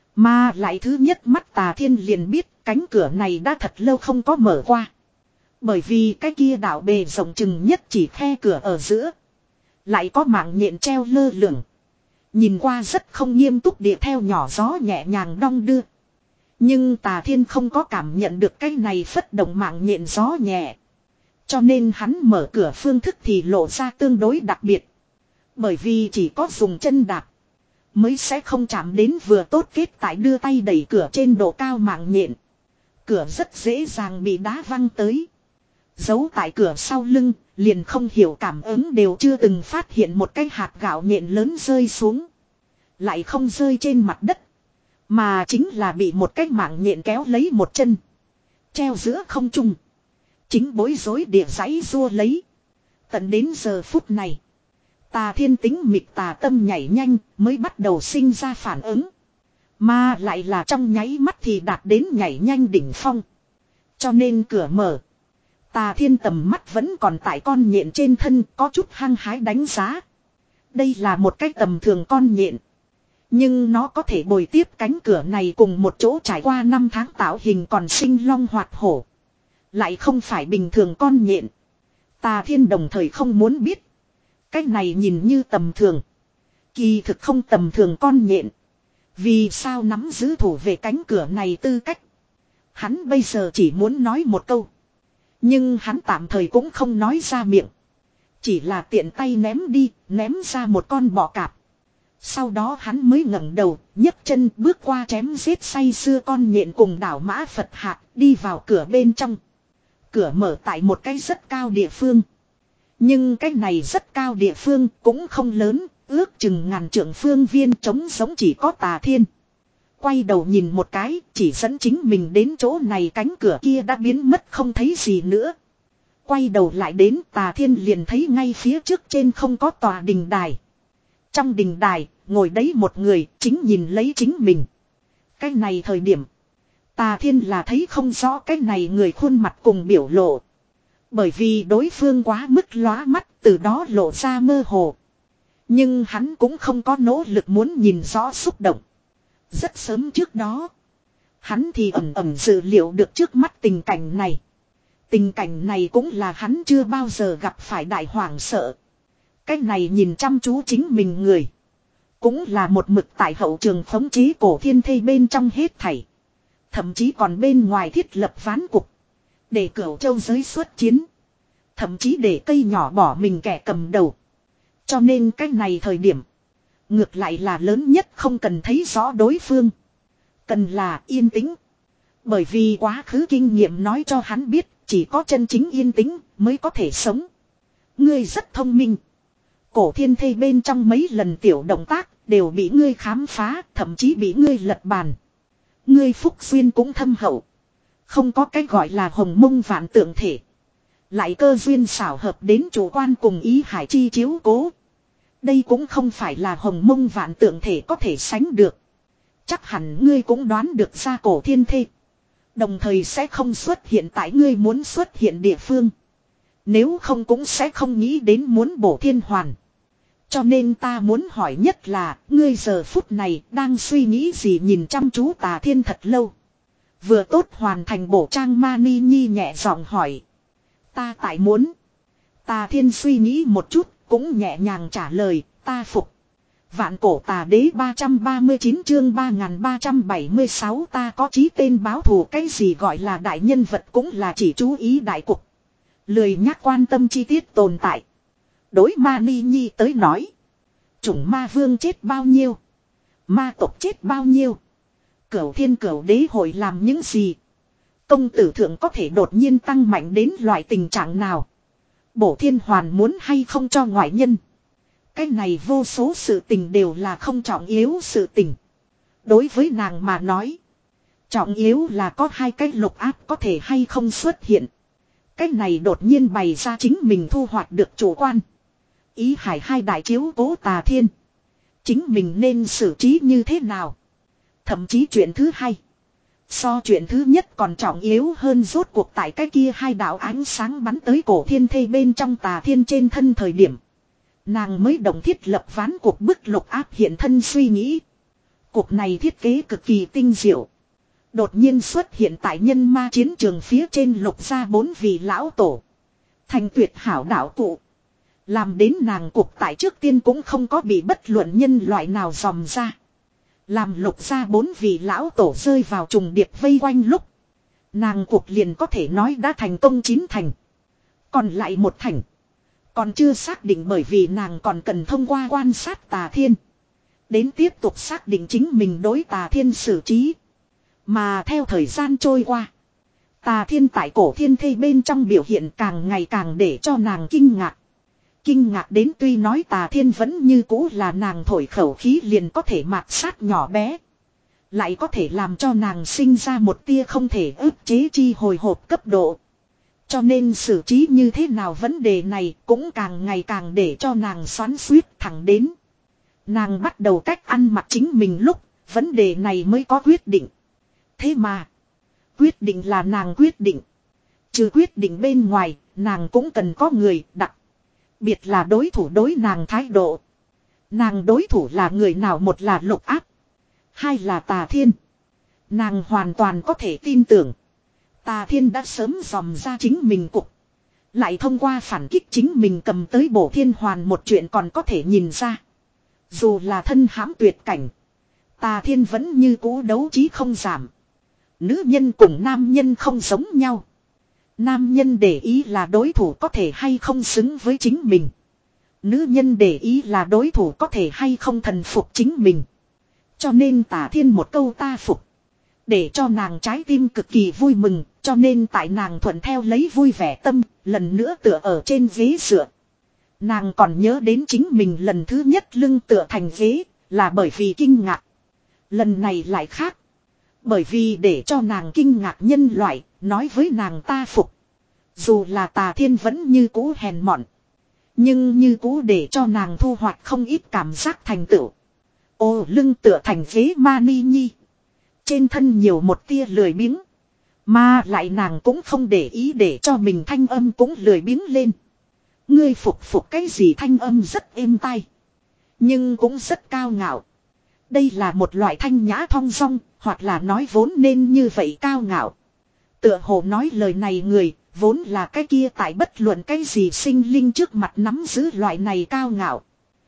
Mà lại thứ nhất mắt Tà Thiên liền biết cánh cửa này đã thật lâu không có mở qua. Bởi vì cái kia đạo bề rộng chừng nhất chỉ khe cửa ở giữa. Lại có mạng nhện treo lơ lửng. Nhìn qua rất không nghiêm túc địa theo nhỏ gió nhẹ nhàng đong đưa. Nhưng Tà Thiên không có cảm nhận được cái này phất động mạng nhện gió nhẹ. Cho nên hắn mở cửa phương thức thì lộ ra tương đối đặc biệt. Bởi vì chỉ có dùng chân đạp mới sẽ không chạm đến vừa tốt kết tại đưa tay đẩy cửa trên độ cao mạng nhện. Cửa rất dễ dàng bị đá văng tới. Giấu tại cửa sau lưng, liền không hiểu cảm ứng đều chưa từng phát hiện một cái hạt gạo nhện lớn rơi xuống. Lại không rơi trên mặt đất. Mà chính là bị một cái mạng nhện kéo lấy một chân. Treo giữa không trung. Chính bối rối địa giấy rua lấy. Tận đến giờ phút này. Tà Thiên tính mịt tà tâm nhảy nhanh mới bắt đầu sinh ra phản ứng. Mà lại là trong nháy mắt thì đạt đến nhảy nhanh đỉnh phong. Cho nên cửa mở. Tà Thiên tầm mắt vẫn còn tại con nhện trên thân có chút hăng hái đánh giá. Đây là một cái tầm thường con nhện. Nhưng nó có thể bồi tiếp cánh cửa này cùng một chỗ trải qua năm tháng tạo hình còn sinh long hoạt hổ. Lại không phải bình thường con nhện. Tà Thiên đồng thời không muốn biết. Cái này nhìn như tầm thường. Kỳ thực không tầm thường con nhện. Vì sao nắm giữ thủ về cánh cửa này tư cách. Hắn bây giờ chỉ muốn nói một câu. Nhưng hắn tạm thời cũng không nói ra miệng. Chỉ là tiện tay ném đi, ném ra một con bọ cạp. Sau đó hắn mới ngẩng đầu, nhấc chân bước qua chém giết say xưa con nhện cùng đảo mã Phật hạt, đi vào cửa bên trong. Cửa mở tại một cái rất cao địa phương. Nhưng cái này rất cao địa phương cũng không lớn, ước chừng ngàn trượng phương viên trống giống chỉ có Tà Thiên. Quay đầu nhìn một cái, chỉ dẫn chính mình đến chỗ này cánh cửa kia đã biến mất không thấy gì nữa. Quay đầu lại đến Tà Thiên liền thấy ngay phía trước trên không có tòa đình đài. Trong đình đài, ngồi đấy một người, chính nhìn lấy chính mình. Cái này thời điểm, Tà Thiên là thấy không rõ cái này người khuôn mặt cùng biểu lộ. Bởi vì đối phương quá mức lóa mắt, từ đó lộ ra mơ hồ. Nhưng hắn cũng không có nỗ lực muốn nhìn rõ xúc động. Rất sớm trước đó, hắn thì ẩn ẩn dự liệu được trước mắt tình cảnh này. Tình cảnh này cũng là hắn chưa bao giờ gặp phải đại hoảng sợ. Cái này nhìn chăm chú chính mình người. Cũng là một mực tại hậu trường khống chế cổ thiên thây bên trong hết thảy. Thậm chí còn bên ngoài thiết lập ván cục. Để cửu châu giới xuất chiến. Thậm chí để cây nhỏ bỏ mình kẻ cầm đầu. Cho nên cái này thời điểm. Ngược lại là lớn nhất không cần thấy rõ đối phương. Cần là yên tĩnh. Bởi vì quá khứ kinh nghiệm nói cho hắn biết. Chỉ có chân chính yên tĩnh mới có thể sống. Ngươi rất thông minh. Cổ thiên thây bên trong mấy lần tiểu động tác đều bị ngươi khám phá, thậm chí bị ngươi lật bàn. Ngươi phúc duyên cũng thâm hậu. Không có cái gọi là hồng mông vạn tượng thể. Lại cơ duyên xảo hợp đến chủ quan cùng ý hải chi chiếu cố. Đây cũng không phải là hồng mông vạn tượng thể có thể sánh được. Chắc hẳn ngươi cũng đoán được ra cổ thiên thê. Đồng thời sẽ không xuất hiện tại ngươi muốn xuất hiện địa phương. Nếu không cũng sẽ không nghĩ đến muốn bổ thiên hoàn. Cho nên ta muốn hỏi nhất là, ngươi giờ phút này đang suy nghĩ gì nhìn chăm chú Tà Thiên thật lâu. Vừa tốt hoàn thành bổ trang Mani Nhi nhẹ giọng hỏi. Ta tại muốn. Tà Thiên suy nghĩ một chút, cũng nhẹ nhàng trả lời, ta phục. Vạn cổ tà đế ba trăm ba mươi chín chương ba nghìn ba trăm bảy mươi sáu ta có chí tên báo thù, cái gì gọi là đại nhân vật cũng là chỉ chú ý đại cục. Lười nhắc quan tâm chi tiết tồn tại. Đối Mani Nhi tới nói. Chủng ma vương chết bao nhiêu. Ma tộc chết bao nhiêu. Cửu thiên cửu đế hội làm những gì. Công tử thượng có thể đột nhiên tăng mạnh đến loại tình trạng nào. Bổ thiên hoàn muốn hay không cho ngoại nhân. Cái này vô số sự tình đều là không trọng yếu sự tình. Đối với nàng mà nói. Trọng yếu là có hai cái lục áp có thể hay không xuất hiện. Cái này đột nhiên bày ra chính mình thu hoạch được chủ quan. Ý hải hai đại chiếu cố Tà Thiên. Chính mình nên xử trí như thế nào. Thậm chí chuyện thứ hai. So chuyện thứ nhất còn trọng yếu hơn, rốt cuộc tại cái kia hai đạo ánh sáng bắn tới cổ thiên thây bên trong Tà Thiên trên thân thời điểm. Nàng mới đồng thiết lập ván cuộc bức lục áp hiện thân suy nghĩ. Cuộc này thiết kế cực kỳ tinh diệu. Đột nhiên xuất hiện tại nhân ma chiến trường phía trên lục ra bốn vị lão tổ. Thành tuyệt hảo đạo cụ. Làm đến nàng cuộc tại trước tiên cũng không có bị bất luận nhân loại nào dòm ra. Làm lục ra bốn vị lão tổ rơi vào trùng điệp vây quanh lúc. Nàng cuộc liền có thể nói đã thành công chín thành. Còn lại một thành. Còn chưa xác định, bởi vì nàng còn cần thông qua quan sát Tà Thiên. Đến tiếp tục xác định chính mình đối Tà Thiên xử trí. Mà theo thời gian trôi qua. Tà Thiên tại cổ thiên thây bên trong biểu hiện càng ngày càng để cho nàng kinh ngạc. Kinh ngạc đến tuy nói Tà Thiên vẫn như cũ là nàng thổi khẩu khí liền có thể mạt sát nhỏ bé. Lại có thể làm cho nàng sinh ra một tia không thể ức chế chi hồi hộp cấp độ. Cho nên xử trí như thế nào vấn đề này cũng càng ngày càng để cho nàng xoắn xuýt thẳng đến. Nàng bắt đầu cách ăn mặc chính mình lúc, vấn đề này mới có quyết định. Thế mà, quyết định là nàng quyết định. Trừ quyết định bên ngoài, nàng cũng cần có người đặc biệt là đối thủ đối nàng thái độ. Nàng đối thủ là người nào, một là lục áp, hai là Tà Thiên. Nàng hoàn toàn có thể tin tưởng. Tà Thiên đã sớm dòm ra chính mình cục. Lại thông qua phản kích chính mình cầm tới bổ thiên hoàn một chuyện còn có thể nhìn ra. Dù là thân hãm tuyệt cảnh, Tà Thiên vẫn như cũ đấu trí không giảm. Nữ nhân cùng nam nhân không giống nhau. Nam nhân để ý là đối thủ có thể hay không xứng với chính mình. Nữ nhân để ý là đối thủ có thể hay không thần phục chính mình. Cho nên Tà Thiên một câu ta phục. Để cho nàng trái tim cực kỳ vui mừng. Cho nên tại nàng thuận theo lấy vui vẻ tâm. Lần nữa tựa ở trên ghế dựa. Nàng còn nhớ đến chính mình lần thứ nhất lưng tựa thành ghế. Là bởi vì kinh ngạc. Lần này lại khác. Bởi vì để cho nàng kinh ngạc nhân loại. Nói với nàng ta phục. Dù là Tà Thiên vẫn như cũ hèn mọn. Nhưng như cũ để cho nàng thu hoạch không ít cảm giác thành tựu. Ô lưng tựa thành ghế Mani Nhi. Trên thân nhiều một tia lười biếng. Mà lại nàng cũng không để ý để cho mình thanh âm cũng lười biếng lên. Ngươi phục phục cái gì, thanh âm rất êm tai. Nhưng cũng rất cao ngạo. Đây là một loại thanh nhã thong dong, hoặc là nói vốn nên như vậy cao ngạo. Tựa hồ nói lời này người, vốn là cái kia tại bất luận cái gì sinh linh trước mặt nắm giữ loại này cao ngạo.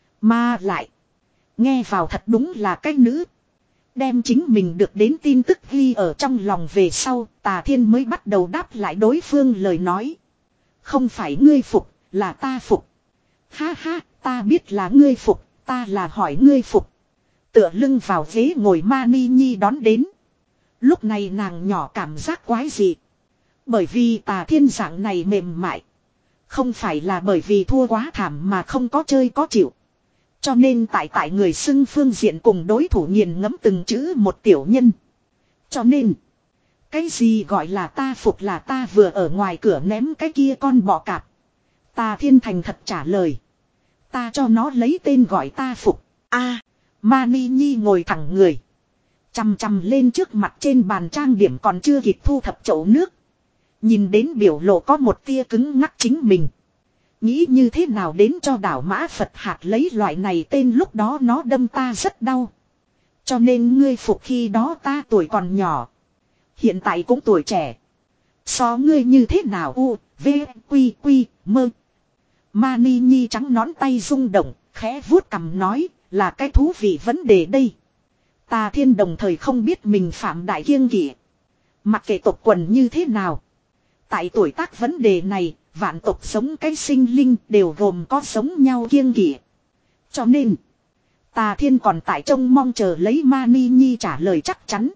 Mà lại, nghe vào thật đúng là cái nữ. Đem chính mình được đến tin tức ghi ở trong lòng về sau, Tà Thiên mới bắt đầu đáp lại đối phương lời nói. Không phải ngươi phục, là ta phục. Ha ha, ta biết là ngươi phục, ta là hỏi ngươi phục. Tựa lưng vào ghế ngồi Mani Nhi đón đến. Lúc này nàng nhỏ cảm giác quái dị. Bởi vì Tà Thiên dạng này mềm mại. Không phải là bởi vì thua quá thảm mà không có chơi có chịu. Cho nên tại tại người xưng phương diện cùng đối thủ nghiền ngẫm từng chữ một tiểu nhân. Cho nên, cái gì gọi là ta phục là ta vừa ở ngoài cửa ném cái kia con bọ cạp. Tà Thiên thành thật trả lời. Ta cho nó lấy tên gọi ta phục. A, Mani Nhi ngồi thẳng người. Chằm chằm lên trước mặt trên bàn trang điểm còn chưa kịp thu thập chậu nước. Nhìn đến biểu lộ có một tia cứng ngắc chính mình. Nghĩ như thế nào đến cho đảo Mã Phật hạt lấy loại này tên lúc đó nó đâm ta rất đau. Cho nên ngươi phục khi đó ta tuổi còn nhỏ. Hiện tại cũng tuổi trẻ. So ngươi như thế nào u, v, quy, quy, mơ. Mani Nhi trắng nón tay rung động, khẽ vuốt cằm nói là cái thú vị vấn đề đây. Tà Thiên đồng thời không biết mình phạm đại kiêng kỵ. Mặc kệ tộc quần như thế nào. Tại tuổi tác vấn đề này, vạn tộc sống cái sinh linh đều gồm có giống nhau kiêng kỵ. Cho nên, Tà Thiên còn tại trông mong chờ lấy Mani Nhi trả lời chắc chắn.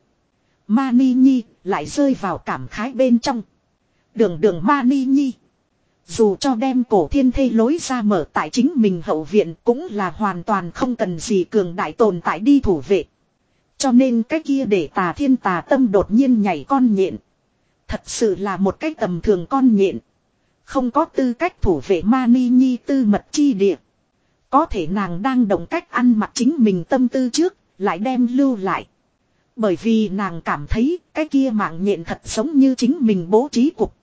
Mani Nhi lại rơi vào cảm khái bên trong. Đường đường Mani Nhi. Dù cho đem cổ thiên thê lối ra mở tại chính mình hậu viện cũng là hoàn toàn không cần gì cường đại tồn tại đi thủ vệ. Cho nên cái kia để Tà Thiên tà tâm đột nhiên nhảy con nhện. Thật sự là một cái tầm thường con nhện. Không có tư cách thủ vệ Mani Nhi tư mật chi địa. Có thể nàng đang động cách ăn mặc chính mình tâm tư trước, lại đem lưu lại. Bởi vì nàng cảm thấy cái kia mạng nhện thật giống như chính mình bố trí cục.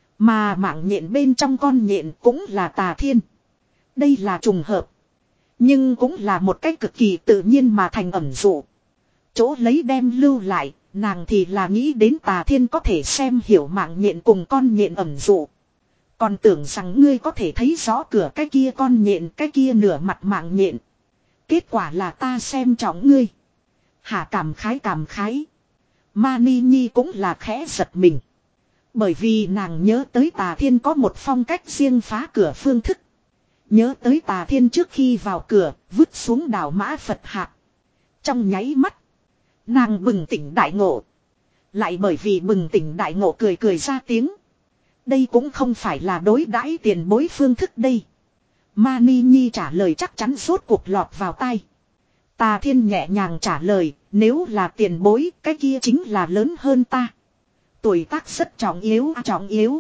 Mà mạng nhện bên trong con nhện cũng là Tà Thiên. Đây là trùng hợp. Nhưng cũng là một cách cực kỳ tự nhiên mà thành ẩn dụ. Chỗ lấy đem lưu lại, nàng thì là nghĩ đến Tà Thiên có thể xem hiểu mạng nhện cùng con nhện ẩn dụ. Còn tưởng rằng ngươi có thể thấy rõ cửa cái kia con nhện cái kia nửa mặt mạng nhện. Kết quả là ta xem trọng ngươi. Hả cảm khái cảm khái. Mani Nhi cũng là khẽ giật mình. Bởi vì nàng nhớ tới Tà Thiên có một phong cách riêng phá cửa phương thức. Nhớ tới Tà Thiên trước khi vào cửa vứt xuống đảo Mã Phật hạt. Trong nháy mắt. Nàng bừng tỉnh đại ngộ. Lại bởi vì bừng tỉnh đại ngộ cười cười ra tiếng. Đây cũng không phải là đối đãi tiền bối phương thức đây. Mani Nhi trả lời chắc chắn rốt cuộc lọt vào tai. Tà Thiên nhẹ nhàng trả lời, nếu là tiền bối, cái kia chính là lớn hơn ta. Tuổi tác rất trọng yếu, trọng yếu.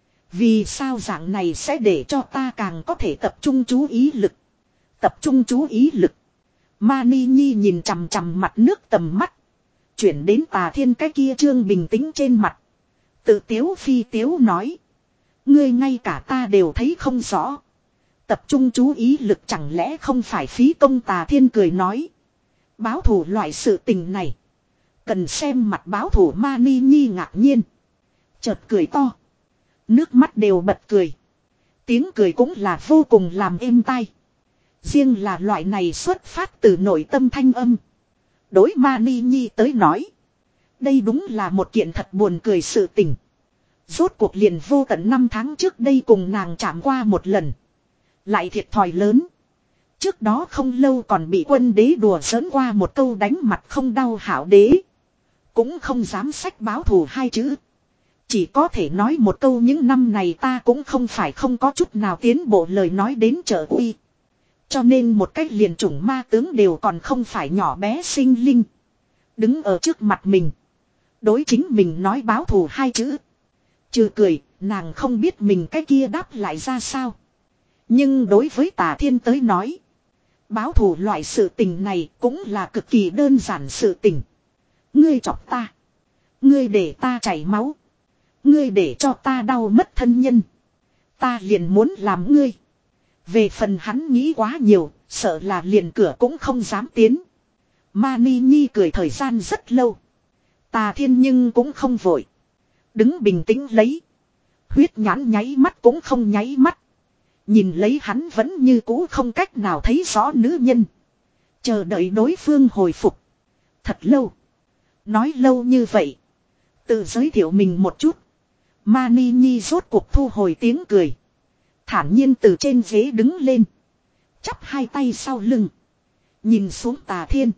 Vì sao dạng này sẽ để cho ta càng có thể tập trung chú ý lực. Tập trung chú ý lực. Mani Nhi nhìn chằm chằm mặt nước tầm mắt. Chuyển đến Tà Thiên cái kia trương bình tĩnh trên mặt. Tự tiếu phi tiếu nói. Ngươi ngay cả ta đều thấy không rõ. Tập trung chú ý lực chẳng lẽ không phải phí công. Tà Thiên cười nói. Báo thủ loại sự tình này. Cần xem mặt báo thủ. Mani Nhi ngạc nhiên. Chợt cười to. Nước mắt đều bật cười. Tiếng cười cũng là vô cùng làm êm tai. Riêng là loại này xuất phát từ nội tâm thanh âm. Đối Mani Nhi tới nói. Đây đúng là một kiện thật buồn cười sự tình. Rốt cuộc liền vô tận năm tháng trước đây cùng nàng chạm qua một lần. Lại thiệt thòi lớn. Trước đó không lâu còn bị quân đế đùa giỡn qua một câu đánh mặt không đau hảo đế. Cũng không dám sách báo thù hai chữ. Chỉ có thể nói một câu những năm này ta cũng không phải không có chút nào tiến bộ lời nói đến trợ uy. Cho nên một cách liền chủng ma tướng đều còn không phải nhỏ bé sinh linh. Đứng ở trước mặt mình. Đối chính mình nói báo thù hai chữ. Trừ cười, nàng không biết mình cái kia đáp lại ra sao. Nhưng đối với Tà Thiên tới nói. Báo thù loại sự tình này cũng là cực kỳ đơn giản sự tình. Ngươi chọc ta. Ngươi để ta chảy máu. Ngươi để cho ta đau mất thân nhân. Ta liền muốn làm ngươi. Về phần hắn nghĩ quá nhiều, sợ là liền cửa cũng không dám tiến. Mani Nhi cười thời gian rất lâu. Tà Thiên nhưng cũng không vội. Đứng bình tĩnh lấy. Huyết nhãn nháy mắt cũng không nháy mắt. Nhìn lấy hắn vẫn như cũ không cách nào thấy rõ nữ nhân. Chờ đợi đối phương hồi phục. Thật lâu. Nói lâu như vậy. Tự giới thiệu mình một chút. Mani Nhi rốt cuộc thu hồi tiếng cười. Thản nhiên từ trên ghế đứng lên. Chắp hai tay sau lưng. Nhìn xuống Tà Thiên.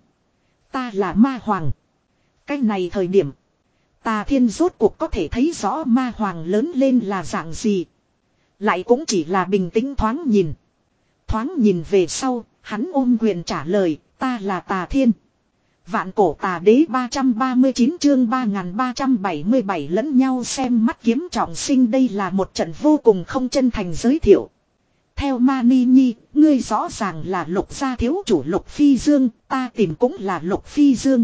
Ta là ma hoàng. Cái này thời điểm. Tà Thiên rốt cuộc có thể thấy rõ ma hoàng lớn lên là dạng gì. Lại cũng chỉ là bình tĩnh thoáng nhìn. Thoáng nhìn về sau, hắn ôm quyền trả lời, ta là Tà Thiên. Vạn cổ tà đế ba trăm ba mươi chín chương ba nghìn ba trăm bảy mươi bảy lẫn nhau xem mắt kiếm trọng sinh, đây là một trận vô cùng không chân thành giới thiệu. Theo Mani Nhi, ngươi rõ ràng là Lục gia thiếu chủ Lục Phi Dương, ta tìm cũng là Lục Phi Dương.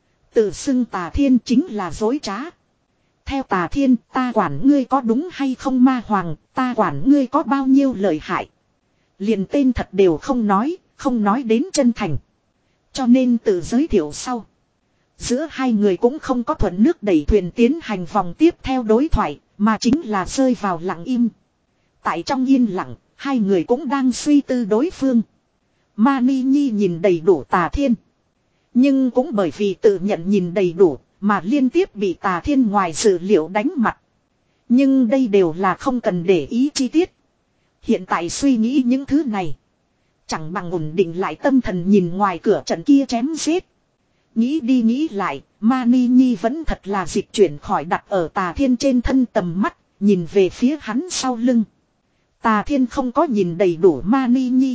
Tự xưng Tà Thiên chính là dối trá. Theo Tà Thiên, ta quản ngươi có đúng hay không ma hoàng, ta quản ngươi có bao nhiêu lợi hại. Liền tên thật đều không nói, không nói đến chân thành. Cho nên tự giới thiệu sau. Giữa hai người cũng không có thuận nước đẩy thuyền tiến hành vòng tiếp theo đối thoại, mà chính là rơi vào lặng im. Tại trong yên lặng, hai người cũng đang suy tư đối phương. Mani Nhi nhìn đầy đủ Tà Thiên. Nhưng cũng bởi vì tự nhận nhìn đầy đủ, mà liên tiếp bị Tà Thiên ngoài dự liệu đánh mặt. Nhưng đây đều là không cần để ý chi tiết. Hiện tại suy nghĩ những thứ này. Chẳng bằng ổn định lại tâm thần nhìn ngoài cửa trận kia chém giết. Nghĩ đi nghĩ lại, Mani Nhi vẫn thật là dịch chuyển khỏi đặt ở Tà Thiên trên thân tầm mắt, nhìn về phía hắn sau lưng. Tà Thiên không có nhìn đầy đủ Mani Nhi.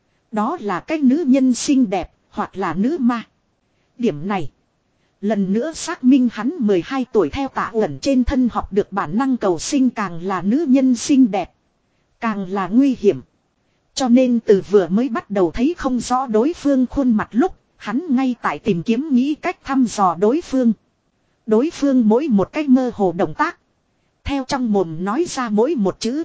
Đó là cái nữ nhân xinh đẹp, hoặc là nữ ma. Điểm này, lần nữa xác minh hắn mười hai tuổi theo Tạ Uẩn trên thân học được bản năng cầu sinh, càng là nữ nhân xinh đẹp, càng là nguy hiểm. Cho nên từ vừa mới bắt đầu thấy không rõ đối phương khuôn mặt lúc, hắn ngay tại tìm kiếm nghĩ cách thăm dò đối phương. Đối phương mỗi một cách mơ hồ động tác, theo trong mồm nói ra mỗi một chữ,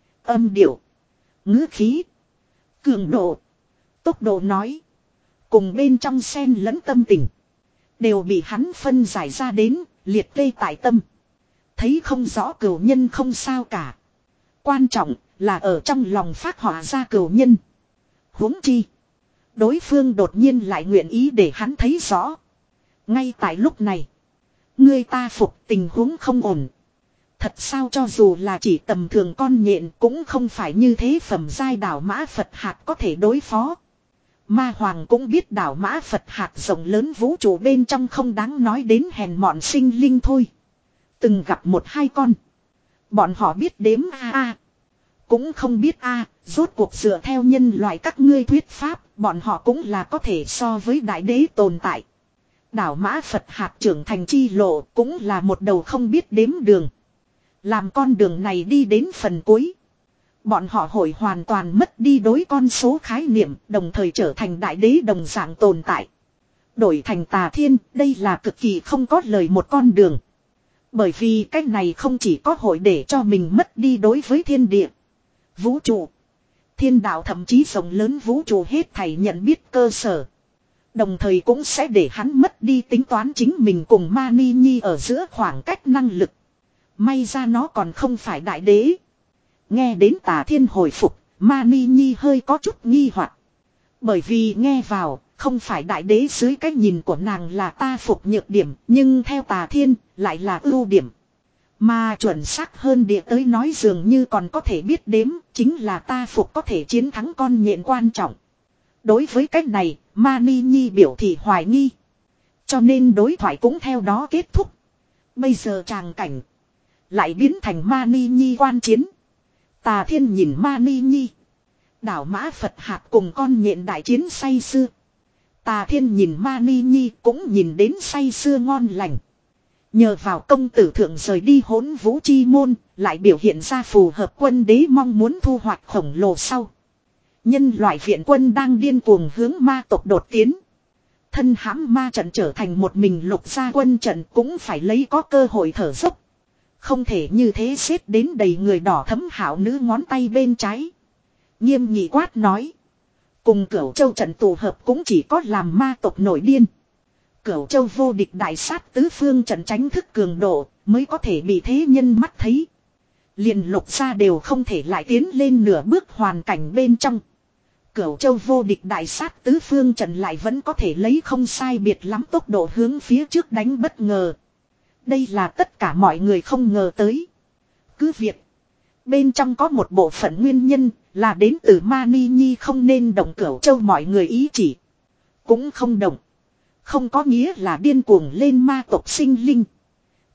âm điệu, ngữ khí, cường độ, tốc độ nói, cùng bên trong xen lẫn tâm tình, đều bị hắn phân giải ra đến, liệt kê tại tâm. Thấy không rõ cửu nhân không sao cả. Quan trọng là ở trong lòng phát họa ra cửu nhân. Huống chi, đối phương đột nhiên lại nguyện ý để hắn thấy rõ. Ngay tại lúc này, người ta phục tình huống không ổn. Thật sao, cho dù là chỉ tầm thường con nhện cũng không phải như thế phẩm giai đảo mã Phật hạt có thể đối phó. Ma Hoàng cũng biết đảo mã Phật hạt rộng lớn vũ trụ bên trong không đáng nói đến hèn mọn sinh linh thôi. Từng gặp một hai con. Bọn họ biết đếm a a. Cũng không biết a, rốt cuộc dựa theo nhân loại các ngươi thuyết pháp, bọn họ cũng là có thể so với đại đế tồn tại. Đảo mã Phật hạt trưởng thành chi lộ cũng là một đầu không biết đếm đường. Làm con đường này đi đến phần cuối, bọn họ hội hoàn toàn mất đi đối con số khái niệm, đồng thời trở thành đại đế đồng dạng tồn tại. Đổi thành Tà Thiên, đây là cực kỳ không có lời một con đường. Bởi vì cách này không chỉ có hội để cho mình mất đi đối với thiên địa, vũ trụ, thiên đạo, thậm chí rộng lớn vũ trụ hết thảy nhận biết cơ sở. Đồng thời cũng sẽ để hắn mất đi tính toán chính mình cùng Mani Nhi ở giữa khoảng cách năng lực. May ra nó còn không phải đại đế. Nghe đến Tà Thiên hồi phục, Mani Nhi hơi có chút nghi hoặc. Bởi vì nghe vào, không phải đại đế dưới cái nhìn của nàng là ta phục nhược điểm, nhưng theo Tà Thiên, lại là ưu điểm. Mà chuẩn xác hơn địa tới nói dường như còn có thể biết đếm, chính là ta phục có thể chiến thắng con nhện quan trọng. Đối với cách này, Mani Nhi biểu thị hoài nghi. Cho nên đối thoại cũng theo đó kết thúc. Bây giờ tràng cảnh lại biến thành Mani Nhi quan chiến. Tà Thiên nhìn Mani Nhi. Đảo mã Phật hạt cùng con nhện đại chiến say sưa. Tà Thiên nhìn Mani Nhi cũng nhìn đến say sưa ngon lành. Nhờ vào công tử thượng rời đi hỗn vũ chi môn, lại biểu hiện ra phù hợp quân đế mong muốn thu hoạch khổng lồ sau. Nhân loại viện quân đang điên cuồng hướng ma tộc đột tiến. Thân hãm ma trận trở thành một mình lục gia quân trận cũng phải lấy có cơ hội thở dốc. Không thể như thế xếp đến đầy người đỏ thấm hảo nữ ngón tay bên trái. Nghiêm nghị quát nói. Cùng Cửu Châu trận tụ hợp cũng chỉ có làm ma tộc nổi điên. Cửu Châu vô địch đại sát tứ phương trận tránh thức cường độ mới có thể bị thế nhân mắt thấy. Liền lục gia đều không thể lại tiến lên nửa bước hoàn cảnh bên trong. Cửu Châu vô địch đại sát tứ phương trận lại vẫn có thể lấy không sai biệt lắm tốc độ hướng phía trước đánh bất ngờ. Đây là tất cả mọi người không ngờ tới. Cứ việc bên trong có một bộ phận nguyên nhân là đến từ Mani Nhi không nên động Cửu Châu mọi người ý chỉ. Cũng không động. Không có nghĩa là điên cuồng lên ma tộc sinh linh.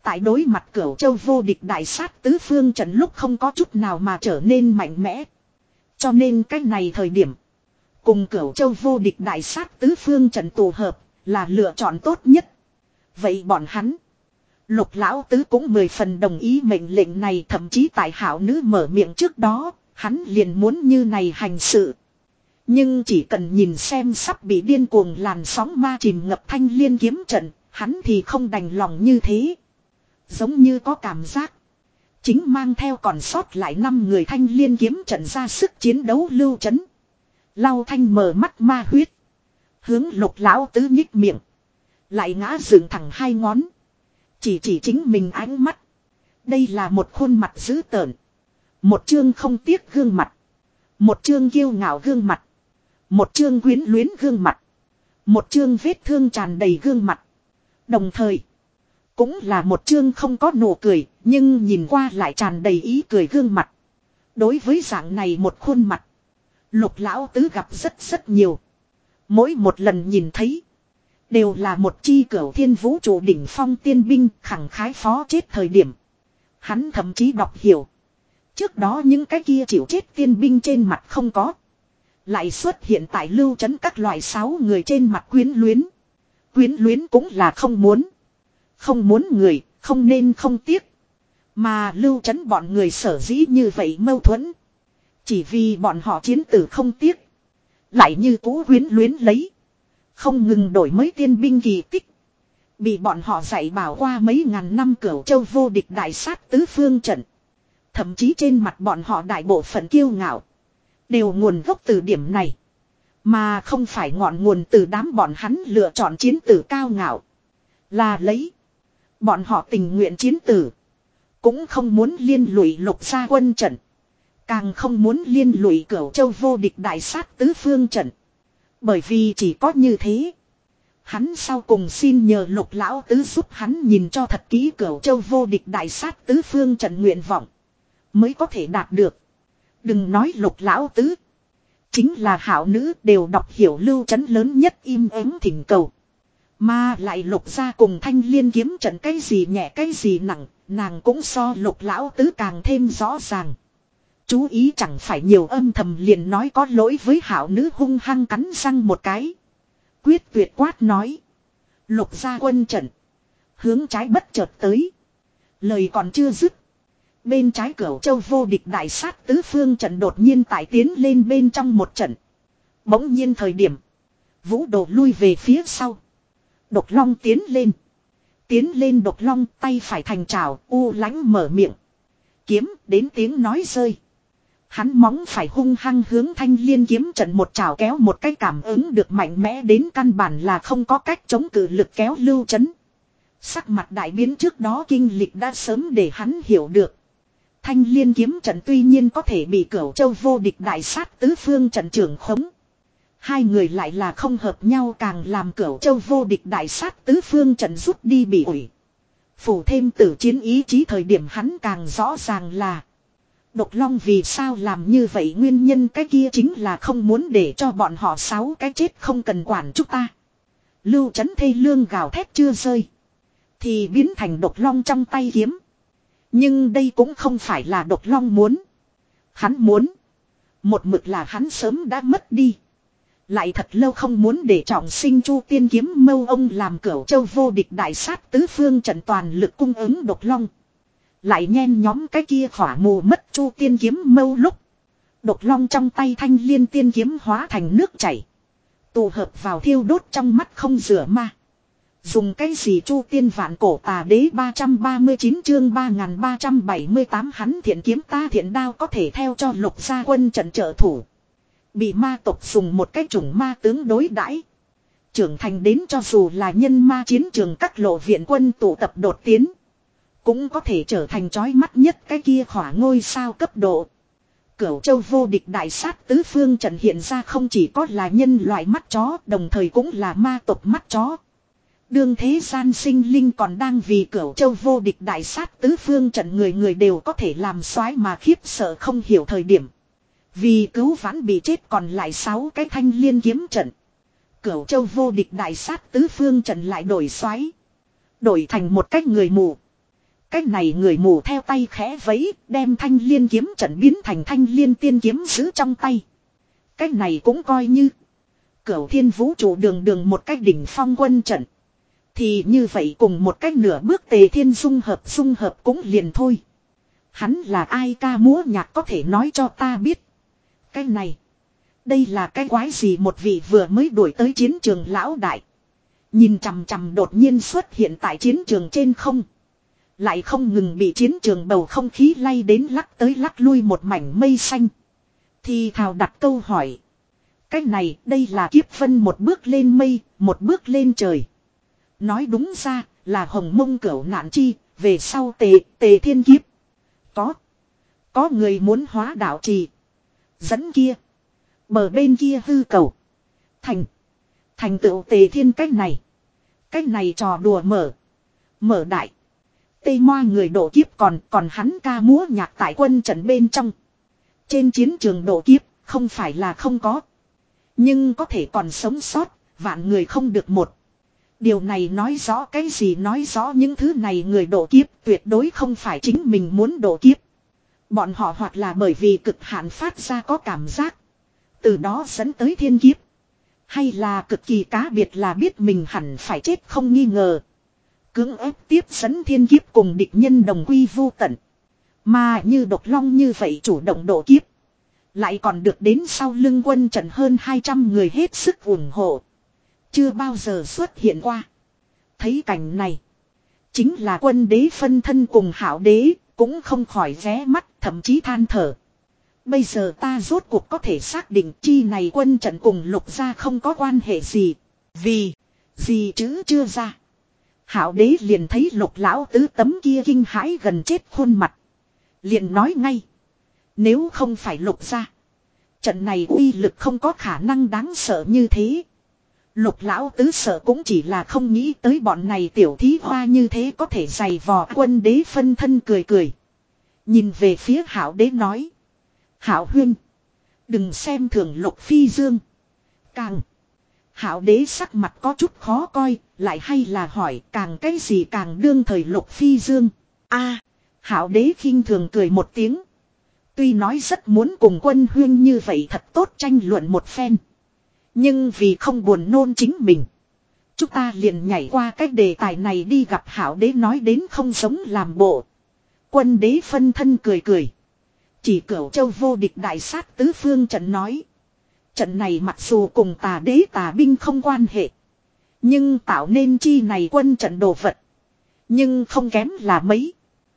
Tại đối mặt Cửu Châu vô địch đại sát tứ phương trận lúc không có chút nào mà trở nên mạnh mẽ. Cho nên cách này thời điểm. Cùng Cửu Châu vô địch đại sát tứ phương trận tụ hợp là lựa chọn tốt nhất. Vậy bọn hắn. Lục lão tứ cũng mười phần đồng ý mệnh lệnh này, thậm chí tại hảo nữ mở miệng trước đó, hắn liền muốn như này hành sự. Nhưng chỉ cần nhìn xem sắp bị điên cuồng làn sóng ma chìm ngập thanh liên kiếm trận, hắn thì không đành lòng như thế. Giống như có cảm giác. Chính mang theo còn sót lại năm người thanh liên kiếm trận ra sức chiến đấu lưu chấn. Lau thanh mở mắt ma huyết. Hướng lục lão tứ nhích miệng. Lại ngã dựng thẳng hai ngón. Chỉ chỉ chính mình ánh mắt. Đây là một khuôn mặt dữ tợn. Một chương không tiếc gương mặt. Một chương kiêu ngạo gương mặt. Một chương quyến luyến gương mặt. Một chương vết thương tràn đầy gương mặt. Đồng thời. Cũng là một chương không có nụ cười. Nhưng nhìn qua lại tràn đầy ý cười gương mặt. Đối với dạng này một khuôn mặt. Lục lão tứ gặp rất rất nhiều. Mỗi một lần nhìn thấy. Đều là một chi cửu thiên vũ trụ đỉnh phong tiên binh khẳng khái phó chết thời điểm. Hắn thậm chí đọc hiểu. Trước đó những cái kia chịu chết tiên binh trên mặt không có. Lại xuất hiện tại lưu trấn các loại sáu người trên mặt quyến luyến. Quyến luyến cũng là không muốn. Không muốn người, không nên không tiếc. Mà lưu trấn bọn người sở dĩ như vậy mâu thuẫn. Chỉ vì bọn họ chiến tử không tiếc. Lại như cũ quyến luyến lấy. Không ngừng đổi mới tiên binh kỳ tích. Bị bọn họ dạy bảo qua mấy ngàn năm Cửu Châu vô địch đại sát tứ phương trận. Thậm chí trên mặt bọn họ đại bộ phận kiêu ngạo. Đều nguồn gốc từ điểm này. Mà không phải ngọn nguồn từ đám bọn hắn lựa chọn chiến tử cao ngạo. Là lấy. Bọn họ tình nguyện chiến tử. Cũng không muốn liên lụy lục gia quân trận. Càng không muốn liên lụy Cửu Châu vô địch đại sát tứ phương trận. Bởi vì chỉ có như thế. Hắn sau cùng xin nhờ lục lão tứ giúp hắn nhìn cho thật kỹ Cửu Châu vô địch đại sát tứ phương trận nguyện vọng. Mới có thể đạt được. Đừng nói lục lão tứ. Chính là hảo nữ đều đọc hiểu lưu trấn lớn nhất im ắng thỉnh cầu. Mà lại lục ra cùng thanh liên kiếm trận cái gì nhẹ cái gì nặng. Nàng cũng so lục lão tứ càng thêm rõ ràng. Chú ý chẳng phải nhiều âm thầm liền nói có lỗi với hảo nữ hung hăng cắn răng một cái. Quyết tuyệt quát nói. Lục gia quân trận. Hướng trái bất chợt tới. Lời còn chưa dứt. Bên trái Cửu Châu vô địch đại sát tứ phương trận đột nhiên tải tiến lên bên trong một trận. Bỗng nhiên thời điểm. Vũ Đồ lui về phía sau. Độc Long tiến lên. Tiến lên Độc Long tay phải thành trào u lãnh mở miệng. Kiếm đến tiếng nói rơi. Hắn móng phải hung hăng hướng thanh liên kiếm trận một trào kéo một cái cảm ứng được mạnh mẽ đến căn bản là không có cách chống cự lực kéo lưu chấn. Sắc mặt đại biến trước đó kinh lịch đã sớm để hắn hiểu được. Thanh liên kiếm trận tuy nhiên có thể bị Cửu Châu vô địch đại sát tứ phương trận trưởng khống. Hai người lại là không hợp nhau càng làm Cửu Châu vô địch đại sát tứ phương trận rút đi bị ủi. Phủ thêm tử chiến ý chí thời điểm hắn càng rõ ràng là. Độc Long vì sao làm như vậy nguyên nhân cái kia chính là không muốn để cho bọn họ sáu cái chết không cần quản chúng ta. Lưu Trấn thê lương gào thét chưa rơi. Thì biến thành Độc Long trong tay kiếm. Nhưng đây cũng không phải là Độc Long muốn. Hắn muốn. Một mực là hắn sớm đã mất đi. Lại thật lâu không muốn để trọng sinh Chu Tiên kiếm mâu ông làm Cửu Châu vô địch đại sát tứ phương trận toàn lực cung ứng Độc Long. Lại nhen nhóm cái kia khỏa mù mất Chu Tiên kiếm mâu lúc. Độc Long trong tay thanh liên tiên kiếm hóa thành nước chảy. Tụ hợp vào thiêu đốt trong mắt không rửa ma. Dùng cái gì Chu Tiên vạn cổ tà đế ba trăm ba mươi chín chương ba nghìn ba trăm bảy mươi tám hắn thiện kiếm ta thiện đao có thể theo cho lục gia quân trận trợ thủ. Bị ma tộc dùng một cái chủng ma tướng đối đãi trưởng thành đến cho dù là nhân ma chiến trường các lộ viện quân tụ tập đột tiến. Cũng có thể trở thành chói mắt nhất cái kia khỏa ngôi sao cấp độ. Cửu Châu vô địch đại sát tứ phương trận hiện ra không chỉ có là nhân loại mắt chó, đồng thời cũng là ma tộc mắt chó. Đương thế gian sinh linh còn đang vì Cửu Châu vô địch đại sát tứ phương trận người người đều có thể làm soái mà khiếp sợ không hiểu thời điểm. Vì cứu vãn bị chết còn lại sáu cái thanh liên kiếm trận. Cửu Châu vô địch đại sát tứ phương trận lại đổi soái, đổi thành một cách người mù. Cái này người mù theo tay khẽ vẫy, đem thanh liên kiếm trận biến thành thanh liên tiên kiếm giữ trong tay. Cái này cũng coi như Cửu Thiên Vũ Trụ đường đường một cách đỉnh phong quân trận. Thì như vậy cùng một cách nửa bước Tề Thiên dung hợp dung hợp cũng liền thôi. Hắn là ai ca múa nhạc có thể nói cho ta biết. Cái này, đây là cái quái gì? Một vị vừa mới đuổi tới chiến trường lão đại, nhìn chằm chằm đột nhiên xuất hiện tại chiến trường trên không. Lại không ngừng bị chiến trường bầu không khí lay đến lắc tới lắc lui một mảnh mây xanh. Thì thào đặt câu hỏi. Cái này đây là kiếp vân một bước lên mây, một bước lên trời. Nói đúng ra là hồng mông cửu nạn chi, về sau tề, tề thiên kiếp. Có, có người muốn hóa đạo trì. Dẫn kia, bờ bên kia hư cầu. Thành, thành tựu tề thiên cách này. Cách này trò đùa mở, mở đại. Tây Moa người độ kiếp còn, còn hắn ca múa nhạc tại quân trận bên trong. Trên chiến trường độ kiếp, không phải là không có. Nhưng có thể còn sống sót, vạn người không được một. Điều này nói rõ cái gì? Nói rõ những thứ này người độ kiếp tuyệt đối không phải chính mình muốn độ kiếp. Bọn họ hoặc là bởi vì cực hạn phát ra có cảm giác, từ đó dẫn tới thiên kiếp. Hay là cực kỳ cá biệt là biết mình hẳn phải chết không nghi ngờ. Cưỡng ép tiếp dẫn thiên kiếp cùng địch nhân đồng quy vô tận. Mà như độc long như vậy chủ động độ kiếp. Lại còn được đến sau lưng quân trận hơn hai trăm người hết sức ủng hộ. Chưa bao giờ xuất hiện qua. Thấy cảnh này, chính là quân đế phân thân cùng hảo đế, cũng không khỏi ré mắt, thậm chí than thở. Bây giờ ta rốt cuộc có thể xác định chi này quân trận cùng lục gia không có quan hệ gì. Vì, gì chứ chưa ra. Hảo đế liền thấy lục lão tứ tấm kia kinh hãi gần chết khuôn mặt. Liền nói ngay. Nếu không phải lục gia, trận này uy lực không có khả năng đáng sợ như thế. Lục lão tứ sợ cũng chỉ là không nghĩ tới bọn này tiểu thí hoa như thế có thể giày vò. Quân đế phân thân cười cười, nhìn về phía hảo đế nói. Hảo huynh, đừng xem thường lục phi dương. Càng, hảo đế sắc mặt có chút khó coi, lại hay là hỏi càng cái gì càng đương thời lục phi dương. A, hảo đế khinh thường cười một tiếng. Tuy nói rất muốn cùng quân huyên như vậy thật tốt tranh luận một phen. Nhưng vì không buồn nôn chính mình, chúng ta liền nhảy qua cái đề tài này đi. Gặp hảo đế nói đến không giống làm bộ, quân đế phân thân cười cười, chỉ Cửu Châu vô địch đại sát tứ phương trận nói. Trận này mặc dù cùng tà đế tà binh không quan hệ, nhưng tạo nên chi này quân trận đồ vật, nhưng không kém là mấy.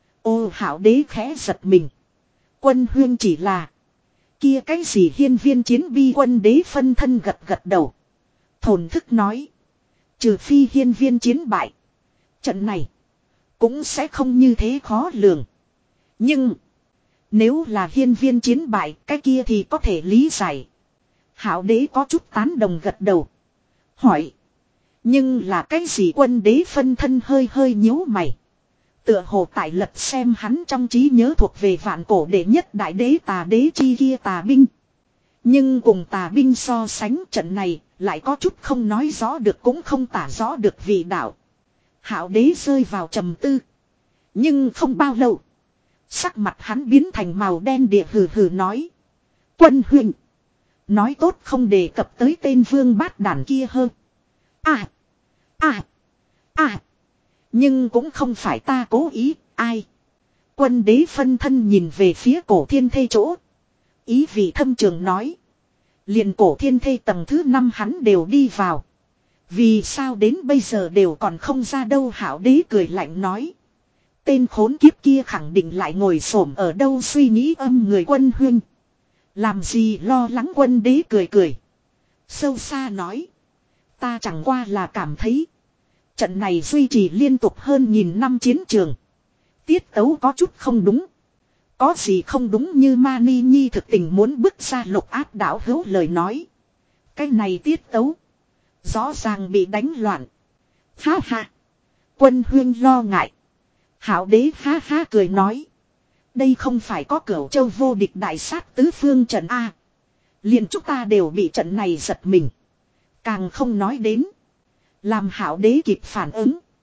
Ô, hảo đế khẽ giật mình. Quân huyên chỉ là kia cái gì hiên viên chiến bi? Quân đế phân thân gật gật đầu, thổn thức nói. Trừ phi hiên viên chiến bại, trận này cũng sẽ không như thế khó lường. Nhưng nếu là hiên viên chiến bại, cái kia thì có thể lý giải. Hảo đế có chút tán đồng gật đầu, hỏi. Nhưng là cái gì? Quân đế phân thân hơi hơi nhíu mày, tựa hồ tại lật xem hắn trong trí nhớ thuộc về vạn cổ đệ nhất đại đế tà đế chi kia tà binh. Nhưng cùng tà binh so sánh, trận này lại có chút không nói rõ được cũng không tả rõ được vị đạo. Hảo đế rơi vào trầm tư. Nhưng không bao lâu, sắc mặt hắn biến thành màu đen địa, hừ hừ nói. Quân huynh, nói tốt không đề cập tới tên vương bát đản kia hơn. À, à, à. Nhưng cũng không phải ta cố ý, ai? Quân đế phân thân nhìn về phía cổ thiên thê chỗ, ý vị thâm trường nói. Liền cổ thiên thê tầng thứ năm hắn đều đi vào, vì sao đến bây giờ đều còn không ra đâu? Hảo đế cười lạnh nói. Tên khốn kiếp kia khẳng định lại ngồi xổm ở đâu suy nghĩ âm người quân huynh. Làm gì lo lắng? Quân đế cười cười, sâu xa nói. Ta chẳng qua là cảm thấy trận này duy trì liên tục hơn nghìn năm chiến trường, tiết tấu có chút không đúng. Có gì không đúng? Như Mani Nhi thực tình muốn bước ra lục áp đảo hữu lời nói. Cái này tiết tấu rõ ràng bị đánh loạn. Ha ha, quân huyên lo ngại. Hảo đế ha ha cười nói. Đây không phải có Cửu Châu vô địch đại sát tứ phương trận A. Liền chúng ta đều bị trận này giật mình. Càng không nói đến làm hảo đế kịp phản ứng,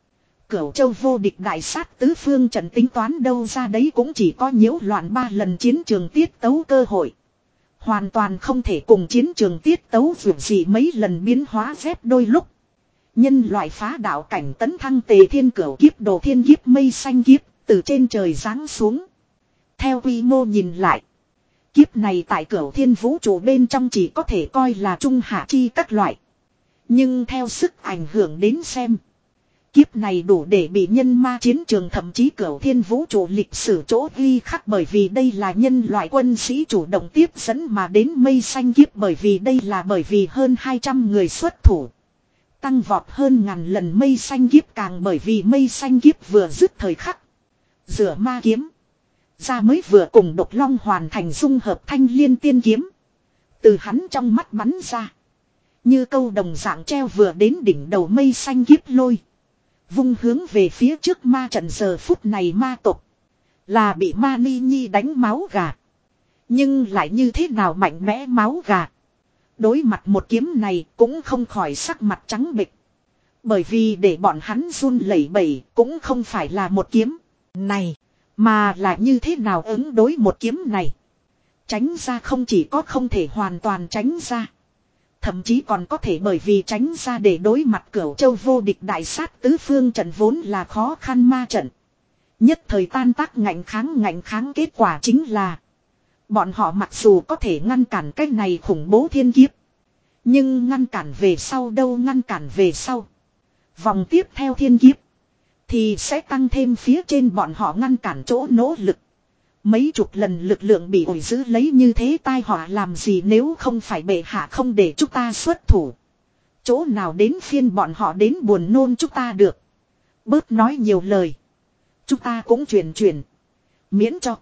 Cửu châu vô địch đại sát tứ phương trận tính toán đâu ra đấy cũng chỉ có nhiễu loạn ba lần chiến trường tiết tấu cơ hội. Hoàn toàn không thể cùng chiến trường tiết tấu vượt gì mấy lần biến hóa phép đôi lúc. Nhân loại phá đạo cảnh tấn thăng tề thiên cửu kiếp đồ thiên kiếp mây xanh kiếp từ trên trời giáng xuống. Theo quy mô nhìn lại. Kiếp này tại cửu thiên vũ trụ bên trong chỉ có thể coi là trung hạ chi các loại. Nhưng theo sức ảnh hưởng đến xem. Kiếp này đủ để bị nhân ma chiến trường thậm chí cửu thiên vũ trụ lịch sử chỗ ghi khắc bởi vì đây là nhân loại quân sĩ chủ động tiếp dẫn mà đến mây xanh kiếp bởi vì đây là bởi vì hơn hai trăm người xuất thủ. Tăng vọt hơn ngàn lần mây xanh kiếp càng bởi vì mây xanh kiếp vừa dứt thời khắc. Rửa ma kiếm. Ra mới vừa cùng độc long hoàn thành dung hợp thanh liên tiên kiếm. Từ hắn trong mắt bắn ra. Như câu đồng dạng treo vừa đến đỉnh đầu mây xanh kiếp lôi. Vung hướng về phía trước ma trận giờ phút này ma tộc. Là bị ma ni nhi đánh máu gà. Nhưng lại như thế nào mạnh mẽ máu gà. Đối mặt một kiếm này cũng không khỏi sắc mặt trắng bệch. Bởi vì để bọn hắn run lẩy bẩy cũng không phải là một kiếm này. Mà là như thế nào ứng đối một kiếm này. Tránh ra không chỉ có không thể hoàn toàn tránh ra. Thậm chí còn có thể bởi vì tránh ra để đối mặt Cửu châu vô địch đại sát tứ phương trận vốn là khó khăn ma trận. Nhất thời tan tác ngạnh kháng ngạnh kháng kết quả chính là. Bọn họ mặc dù có thể ngăn cản cái này khủng bố thiên kiếp. Nhưng ngăn cản về sau đâu ngăn cản về sau. Vòng tiếp theo thiên kiếp. Thì sẽ tăng thêm phía trên bọn họ ngăn cản chỗ nỗ lực. Mấy chục lần lực lượng bị ổi giữ lấy như thế tai họa làm gì nếu không phải bệ hạ không để chúng ta xuất thủ. Chỗ nào đến phiên bọn họ đến buồn nôn chúng ta được. Bớt nói nhiều lời. Chúng ta cũng truyền truyền. Miễn cho.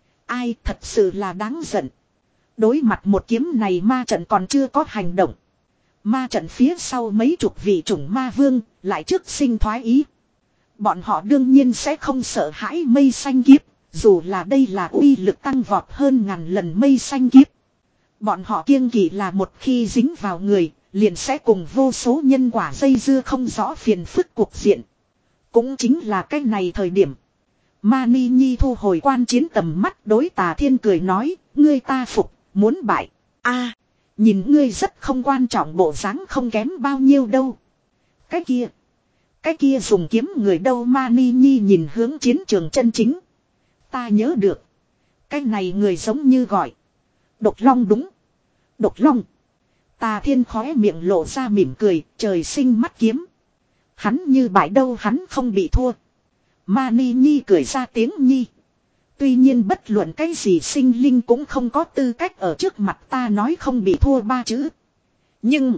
Ai thật sự là đáng giận. Đối mặt một kiếm này ma trận còn chưa có hành động. Ma trận phía sau mấy chục vị chủng ma vương lại trước sinh thoái ý. Bọn họ đương nhiên sẽ không sợ hãi mây xanh kiếp. Dù là đây là uy lực tăng vọt hơn ngàn lần mây xanh kiếp. Bọn họ kiêng kỵ là một khi dính vào người, liền sẽ cùng vô số nhân quả dây dưa không rõ phiền phức cuộc diện. Cũng chính là cái này thời điểm. Mani Nhi thu hồi quan chiến tầm mắt đối Tà Thiên cười nói, ngươi ta phục, muốn bại. A, nhìn ngươi rất không quan trọng bộ dáng không kém bao nhiêu đâu. Cái kia, cái kia dùng kiếm người đâu Mani Nhi nhìn hướng chiến trường chân chính. Ta nhớ được. Cái này người giống như gọi. Độc long đúng. Độc long. Tà Thiên khóe miệng lộ ra mỉm cười. Trời sinh mắt kiếm. Hắn như bại đâu hắn không bị thua. Mani Nhi cười ra tiếng Nhi. Tuy nhiên bất luận cái gì sinh linh cũng không có tư cách ở trước mặt ta nói không bị thua ba chữ. Nhưng.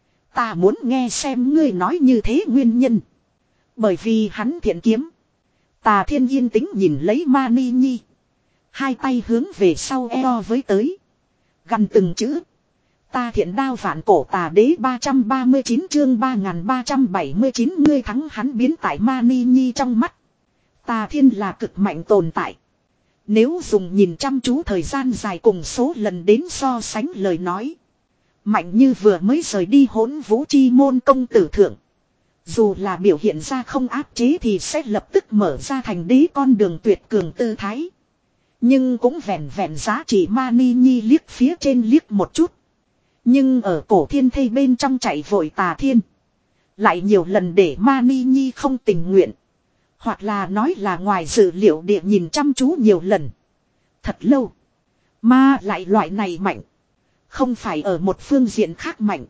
Ta muốn nghe xem ngươi nói như thế nguyên nhân. Bởi vì hắn thiện kiếm. Tà Thiên yên tĩnh nhìn lấy Mani Nhi. Hai tay hướng về sau eo với tới. Gần từng chữ. Ta thiện đao vạn cổ tà đế ba trăm ba mươi chín chương ba nghìn ba trăm bảy mươi chín ngươi thắng hắn biến tại Mani Nhi trong mắt. Tà Thiên là cực mạnh tồn tại. Nếu dùng nhìn chăm chú thời gian dài cùng số lần đến so sánh lời nói. Mạnh như vừa mới rời đi Hỗn Vũ Chi môn công tử thượng. Dù là biểu hiện ra không áp chế thì sẽ lập tức mở ra thành đế con đường tuyệt cường tư thái. Nhưng cũng vẹn vẹn giá trị Mani Nhi liếc phía trên liếc một chút. Nhưng ở cổ thiên thây bên trong chạy vội Tà Thiên. Lại nhiều lần để Mani Nhi không tình nguyện. Hoặc là nói là ngoài dự liệu địa nhìn chăm chú nhiều lần. Thật lâu. Mà lại loại này mạnh. Không phải ở một phương diện khác mạnh.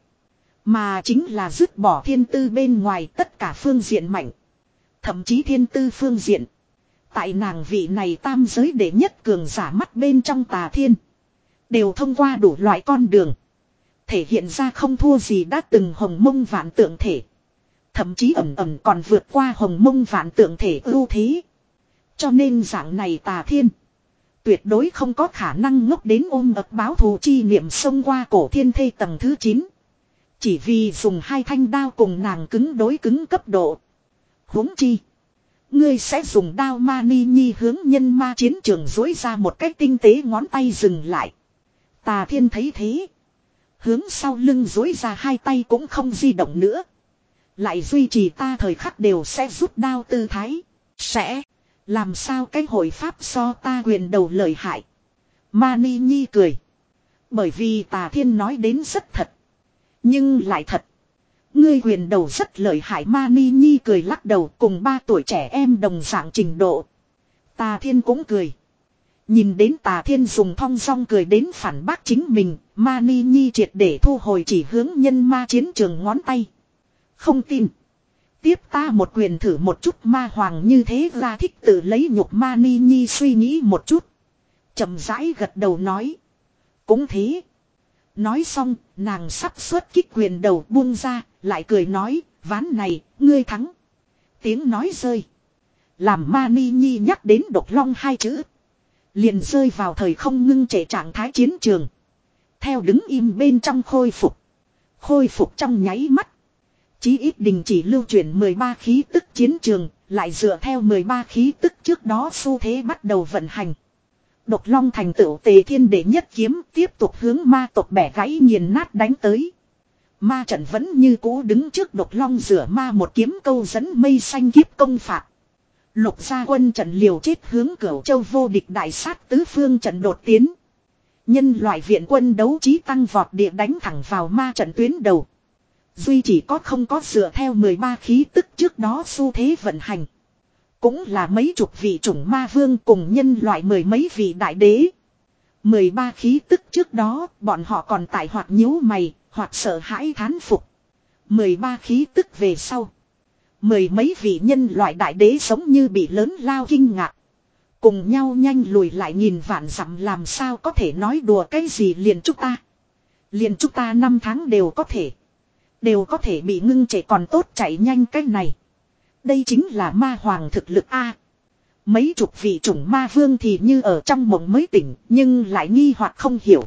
Mà chính là dứt bỏ thiên tư bên ngoài tất cả phương diện mạnh. Thậm chí thiên tư phương diện. Tại nàng vị này tam giới đệ nhất cường giả mắt bên trong Tà Thiên. Đều thông qua đủ loại con đường. Thể hiện ra không thua gì đã từng hồng mông vạn tượng thể. Thậm chí ẩm ẩm còn vượt qua hồng mông vạn tượng thể ưu thế. Cho nên dạng này Tà Thiên. Tuyệt đối không có khả năng ngốc đến ôm ập báo thù chi niệm xông qua cổ thiên thây tầng thứ chín. Chỉ vì dùng hai thanh đao cùng nàng cứng đối cứng cấp độ. Huống chi. Ngươi sẽ dùng đao Mani Nhi hướng nhân ma chiến trường dối ra một cách tinh tế ngón tay dừng lại. Tà Thiên thấy thế. Hướng sau lưng dối ra hai tay cũng không di động nữa. Lại duy trì ta thời khắc đều sẽ rút đao tư thái. Sẽ. Làm sao cái hội pháp so ta quyền đầu lợi hại. Mani Nhi cười. Bởi vì Tà Thiên nói đến rất thật. Nhưng lại thật. Ngươi quyền đầu rất lợi hại. Mani Nhi cười lắc đầu, cùng ba tuổi trẻ em đồng dạng trình độ. Tà Thiên cũng cười. Nhìn đến Tà Thiên dùng thong dong cười đến phản bác chính mình, Mani Nhi triệt để thu hồi chỉ hướng nhân ma chiến trường ngón tay. Không tin. Tiếp ta một quyền thử một chút. Ma hoàng như thế ra thích tự lấy nhục. Mani Nhi suy nghĩ một chút. Chậm rãi gật đầu nói. Cũng thế. Nói xong, nàng sắp xuất kích quyền đầu buông ra, lại cười nói, ván này, ngươi thắng. Tiếng nói rơi. Làm Mani Nhi nhắc đến độc long hai chữ. Liền rơi vào thời không ngưng trệ trạng thái chiến trường. Theo đứng im bên trong khôi phục. Khôi phục trong nháy mắt. Chí ít đình chỉ lưu chuyển mười ba khí tức chiến trường, lại dựa theo mười ba khí tức trước đó xu thế bắt đầu vận hành. Độc long thành tựu Tề Thiên đệ nhất kiếm tiếp tục hướng ma tộc bẻ gãy nghiền nát đánh tới. Ma trận vẫn như cũ đứng trước độc long rửa ma một kiếm câu dẫn mây xanh kiếp công phạt. Lục gia quân trận liều chết hướng Cửu Châu vô địch đại sát tứ phương trận đột tiến. Nhân loại viện quân đấu trí tăng vọt địa đánh thẳng vào ma trận tuyến đầu. Duy chỉ có không có dựa theo mười ba khí tức trước đó xu thế vận hành. Cũng là mấy chục vị chủng ma vương cùng nhân loại mười mấy vị đại đế. mười ba khí tức trước đó bọn họ còn tại hoặc nhíu mày, hoặc sợ hãi thán phục. mười ba khí tức về sau. Mười mấy vị nhân loại đại đế giống như bị lớn lao kinh ngạc. Cùng nhau nhanh lùi lại nhìn vạn dặm làm sao có thể nói đùa cái gì liền chúng ta. Liền chúng ta năm tháng đều có thể. Đều có thể bị ngưng trệ còn tốt chạy nhanh cái này. Đây chính là ma hoàng thực lực A. Mấy chục vị chủng ma vương thì như ở trong mộng mới tỉnh, nhưng lại nghi hoặc không hiểu.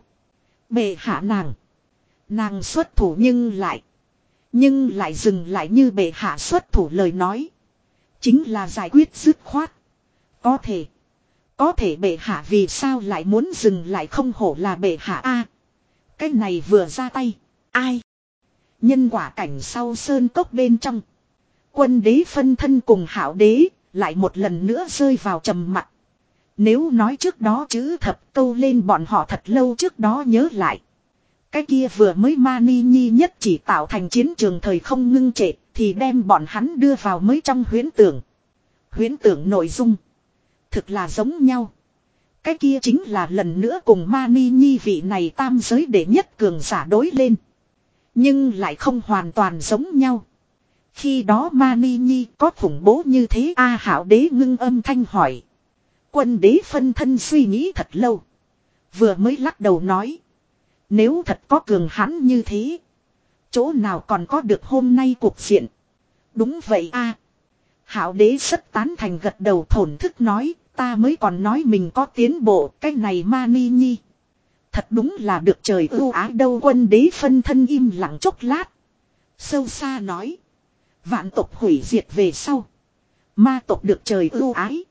Bệ hạ nàng. Nàng xuất thủ nhưng lại. Nhưng lại dừng lại như bệ hạ xuất thủ lời nói. Chính là giải quyết dứt khoát. Có thể. Có thể bệ hạ vì sao lại muốn dừng lại không hổ là bệ hạ A. Cái này vừa ra tay. Ai. Nhân quả cảnh sau sơn cốc bên trong. Quân đế phân thân cùng hảo đế, lại một lần nữa rơi vào trầm mặc. Nếu nói trước đó chữ thập câu lên bọn họ thật lâu trước đó nhớ lại. Cái kia vừa mới Mani Nhi nhất chỉ tạo thành chiến trường thời không ngưng trệ, thì đem bọn hắn đưa vào mới trong huyễn tưởng. Huyễn tưởng nội dung. Thực là giống nhau. Cái kia chính là lần nữa cùng Mani Nhi vị này tam giới đệ nhất cường giả đối lên. Nhưng lại không hoàn toàn giống nhau. Khi đó Mani Nhi có khủng bố như thế A hảo đế ngưng âm thanh hỏi. Quân đế phân thân suy nghĩ thật lâu. Vừa mới lắc đầu nói. Nếu thật có cường hãn như thế. Chỗ nào còn có được hôm nay cuộc diện. Đúng vậy a. Hảo đế rất tán thành gật đầu thổn thức nói. Ta mới còn nói mình có tiến bộ. Cái này Mani Nhi. Thật đúng là được trời ưu ái đâu. Quân đế phân thân im lặng chốc lát. Sâu xa nói. Vạn tộc hủy diệt về sau. Ma tộc được trời ưu ái.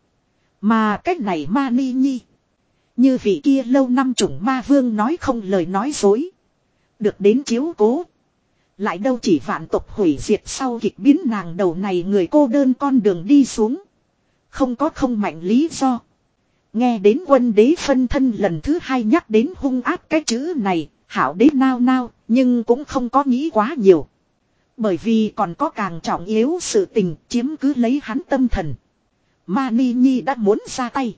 Mà cách này Mani Nhi. Như vị kia lâu năm chủng ma vương nói không lời nói dối. Được đến chiếu cố. Lại đâu chỉ vạn tộc hủy diệt sau kịch biến nàng đầu này người cô đơn con đường đi xuống. Không có không mạnh lý do. Nghe đến quân đế phân thân lần thứ hai nhắc đến hung ác cái chữ này. Hảo đế nao nao nhưng cũng không có nghĩ quá nhiều. Bởi vì còn có càng trọng yếu sự tình chiếm cứ lấy hắn tâm thần. Mani Nhi đã muốn ra tay.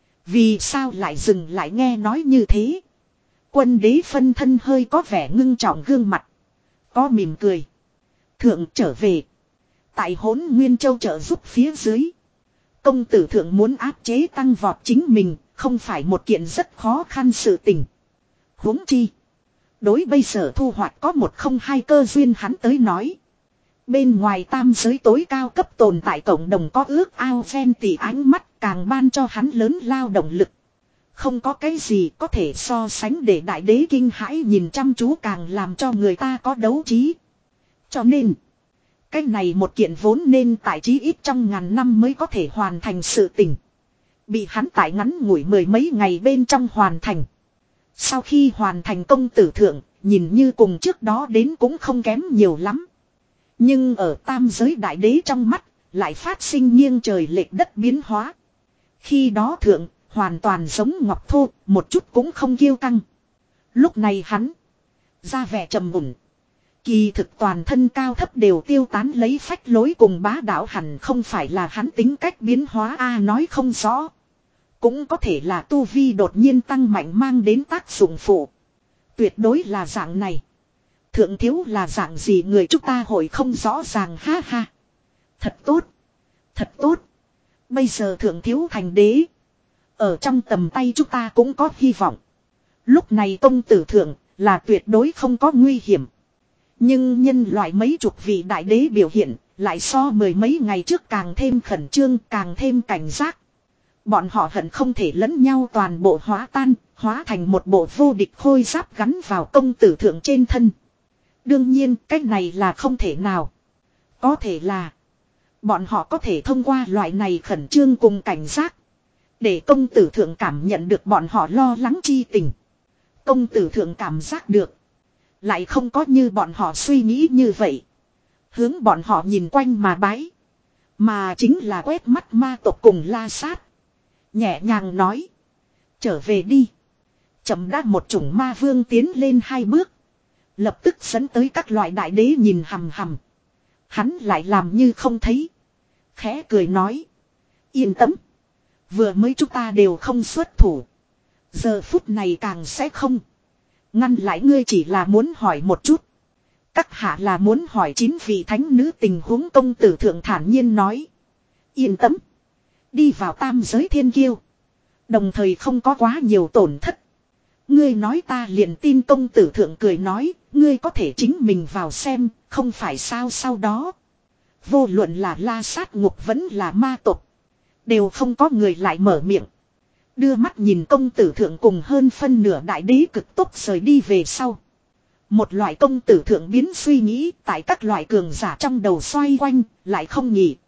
Vì sao lại dừng lại nghe nói như thế. Quân đế phân thân hơi có vẻ ngưng trọng gương mặt. Có mỉm cười. Thượng trở về. Tại hỗn Nguyên Châu trợ giúp phía dưới. Công tử thượng muốn áp chế tăng vọt chính mình. Không phải một kiện rất khó khăn sự tình. Huống chi. Đối bây giờ thu hoạch có một không hai cơ duyên hắn tới nói. Bên ngoài tam giới tối cao cấp tồn tại cộng đồng có ước ao ven tỷ ánh mắt càng ban cho hắn lớn lao động lực. Không có cái gì có thể so sánh để đại đế kinh hãi nhìn chăm chú càng làm cho người ta có đấu trí. Cho nên, cái này một kiện vốn nên tại chí ít trong ngàn năm mới có thể hoàn thành sự tình. Bị hắn tại ngắn ngủi mười mấy ngày bên trong hoàn thành. Sau khi hoàn thành công tử thượng, nhìn như cùng trước đó đến cũng không kém nhiều lắm. Nhưng ở tam giới đại đế trong mắt, lại phát sinh nghiêng trời lệch đất biến hóa. Khi đó thượng, hoàn toàn giống ngọc thô, một chút cũng không kiêu căng. Lúc này hắn, ra vẻ trầm mùn. Kỳ thực toàn thân cao thấp đều tiêu tán lấy phách lối cùng bá đạo, hẳn không phải là hắn tính cách biến hóa a nói không rõ. Cũng có thể là tu vi đột nhiên tăng mạnh mang đến tác dụng phụ. Tuyệt đối là dạng này. Thượng thiếu là dạng gì người chúng ta hội không rõ ràng, ha ha. Thật tốt. Thật tốt. Bây giờ thượng thiếu thành đế. Ở trong tầm tay chúng ta cũng có hy vọng. Lúc này công tử thượng là tuyệt đối không có nguy hiểm. Nhưng nhân loại mấy chục vị đại đế biểu hiện lại so mười mấy ngày trước càng thêm khẩn trương, càng thêm cảnh giác. Bọn họ hận không thể lẫn nhau toàn bộ hóa tan, hóa thành một bộ vô địch khôi giáp gắn vào công tử thượng trên thân. Đương nhiên cái này là không thể nào. Có thể là bọn họ có thể thông qua loại này khẩn trương cùng cảnh giác, để công tử thượng cảm nhận được bọn họ lo lắng chi tình. Công tử thượng cảm giác được, lại không có như bọn họ suy nghĩ như vậy. Hướng bọn họ nhìn quanh mà bái, mà chính là quét mắt ma tộc cùng La Sát. Nhẹ nhàng nói, trở về đi. Chậm đã một chủng ma vương tiến lên hai bước, lập tức dẫn tới các loại đại đế nhìn hằm hằm. Hắn lại làm như không thấy, khẽ cười nói, yên tâm. Vừa mới chúng ta đều không xuất thủ, giờ phút này càng sẽ không. Ngăn lại ngươi chỉ là muốn hỏi một chút. Các hạ là muốn hỏi chín vị thánh nữ tình huống, công tử thượng thản nhiên nói. Yên tâm. Đi vào tam giới thiên kiêu, đồng thời không có quá nhiều tổn thất. Ngươi nói ta liền tin, công tử thượng cười nói. Ngươi có thể chính mình vào xem, không phải sao. Sau đó, vô luận là La Sát ngục vẫn là ma tộc, đều không có người lại mở miệng. Đưa mắt nhìn công tử thượng cùng hơn phân nửa đại đế cực tốc rời đi về sau. Một loại công tử thượng biến suy nghĩ tại các loại cường giả trong đầu xoay quanh, lại không nghỉ.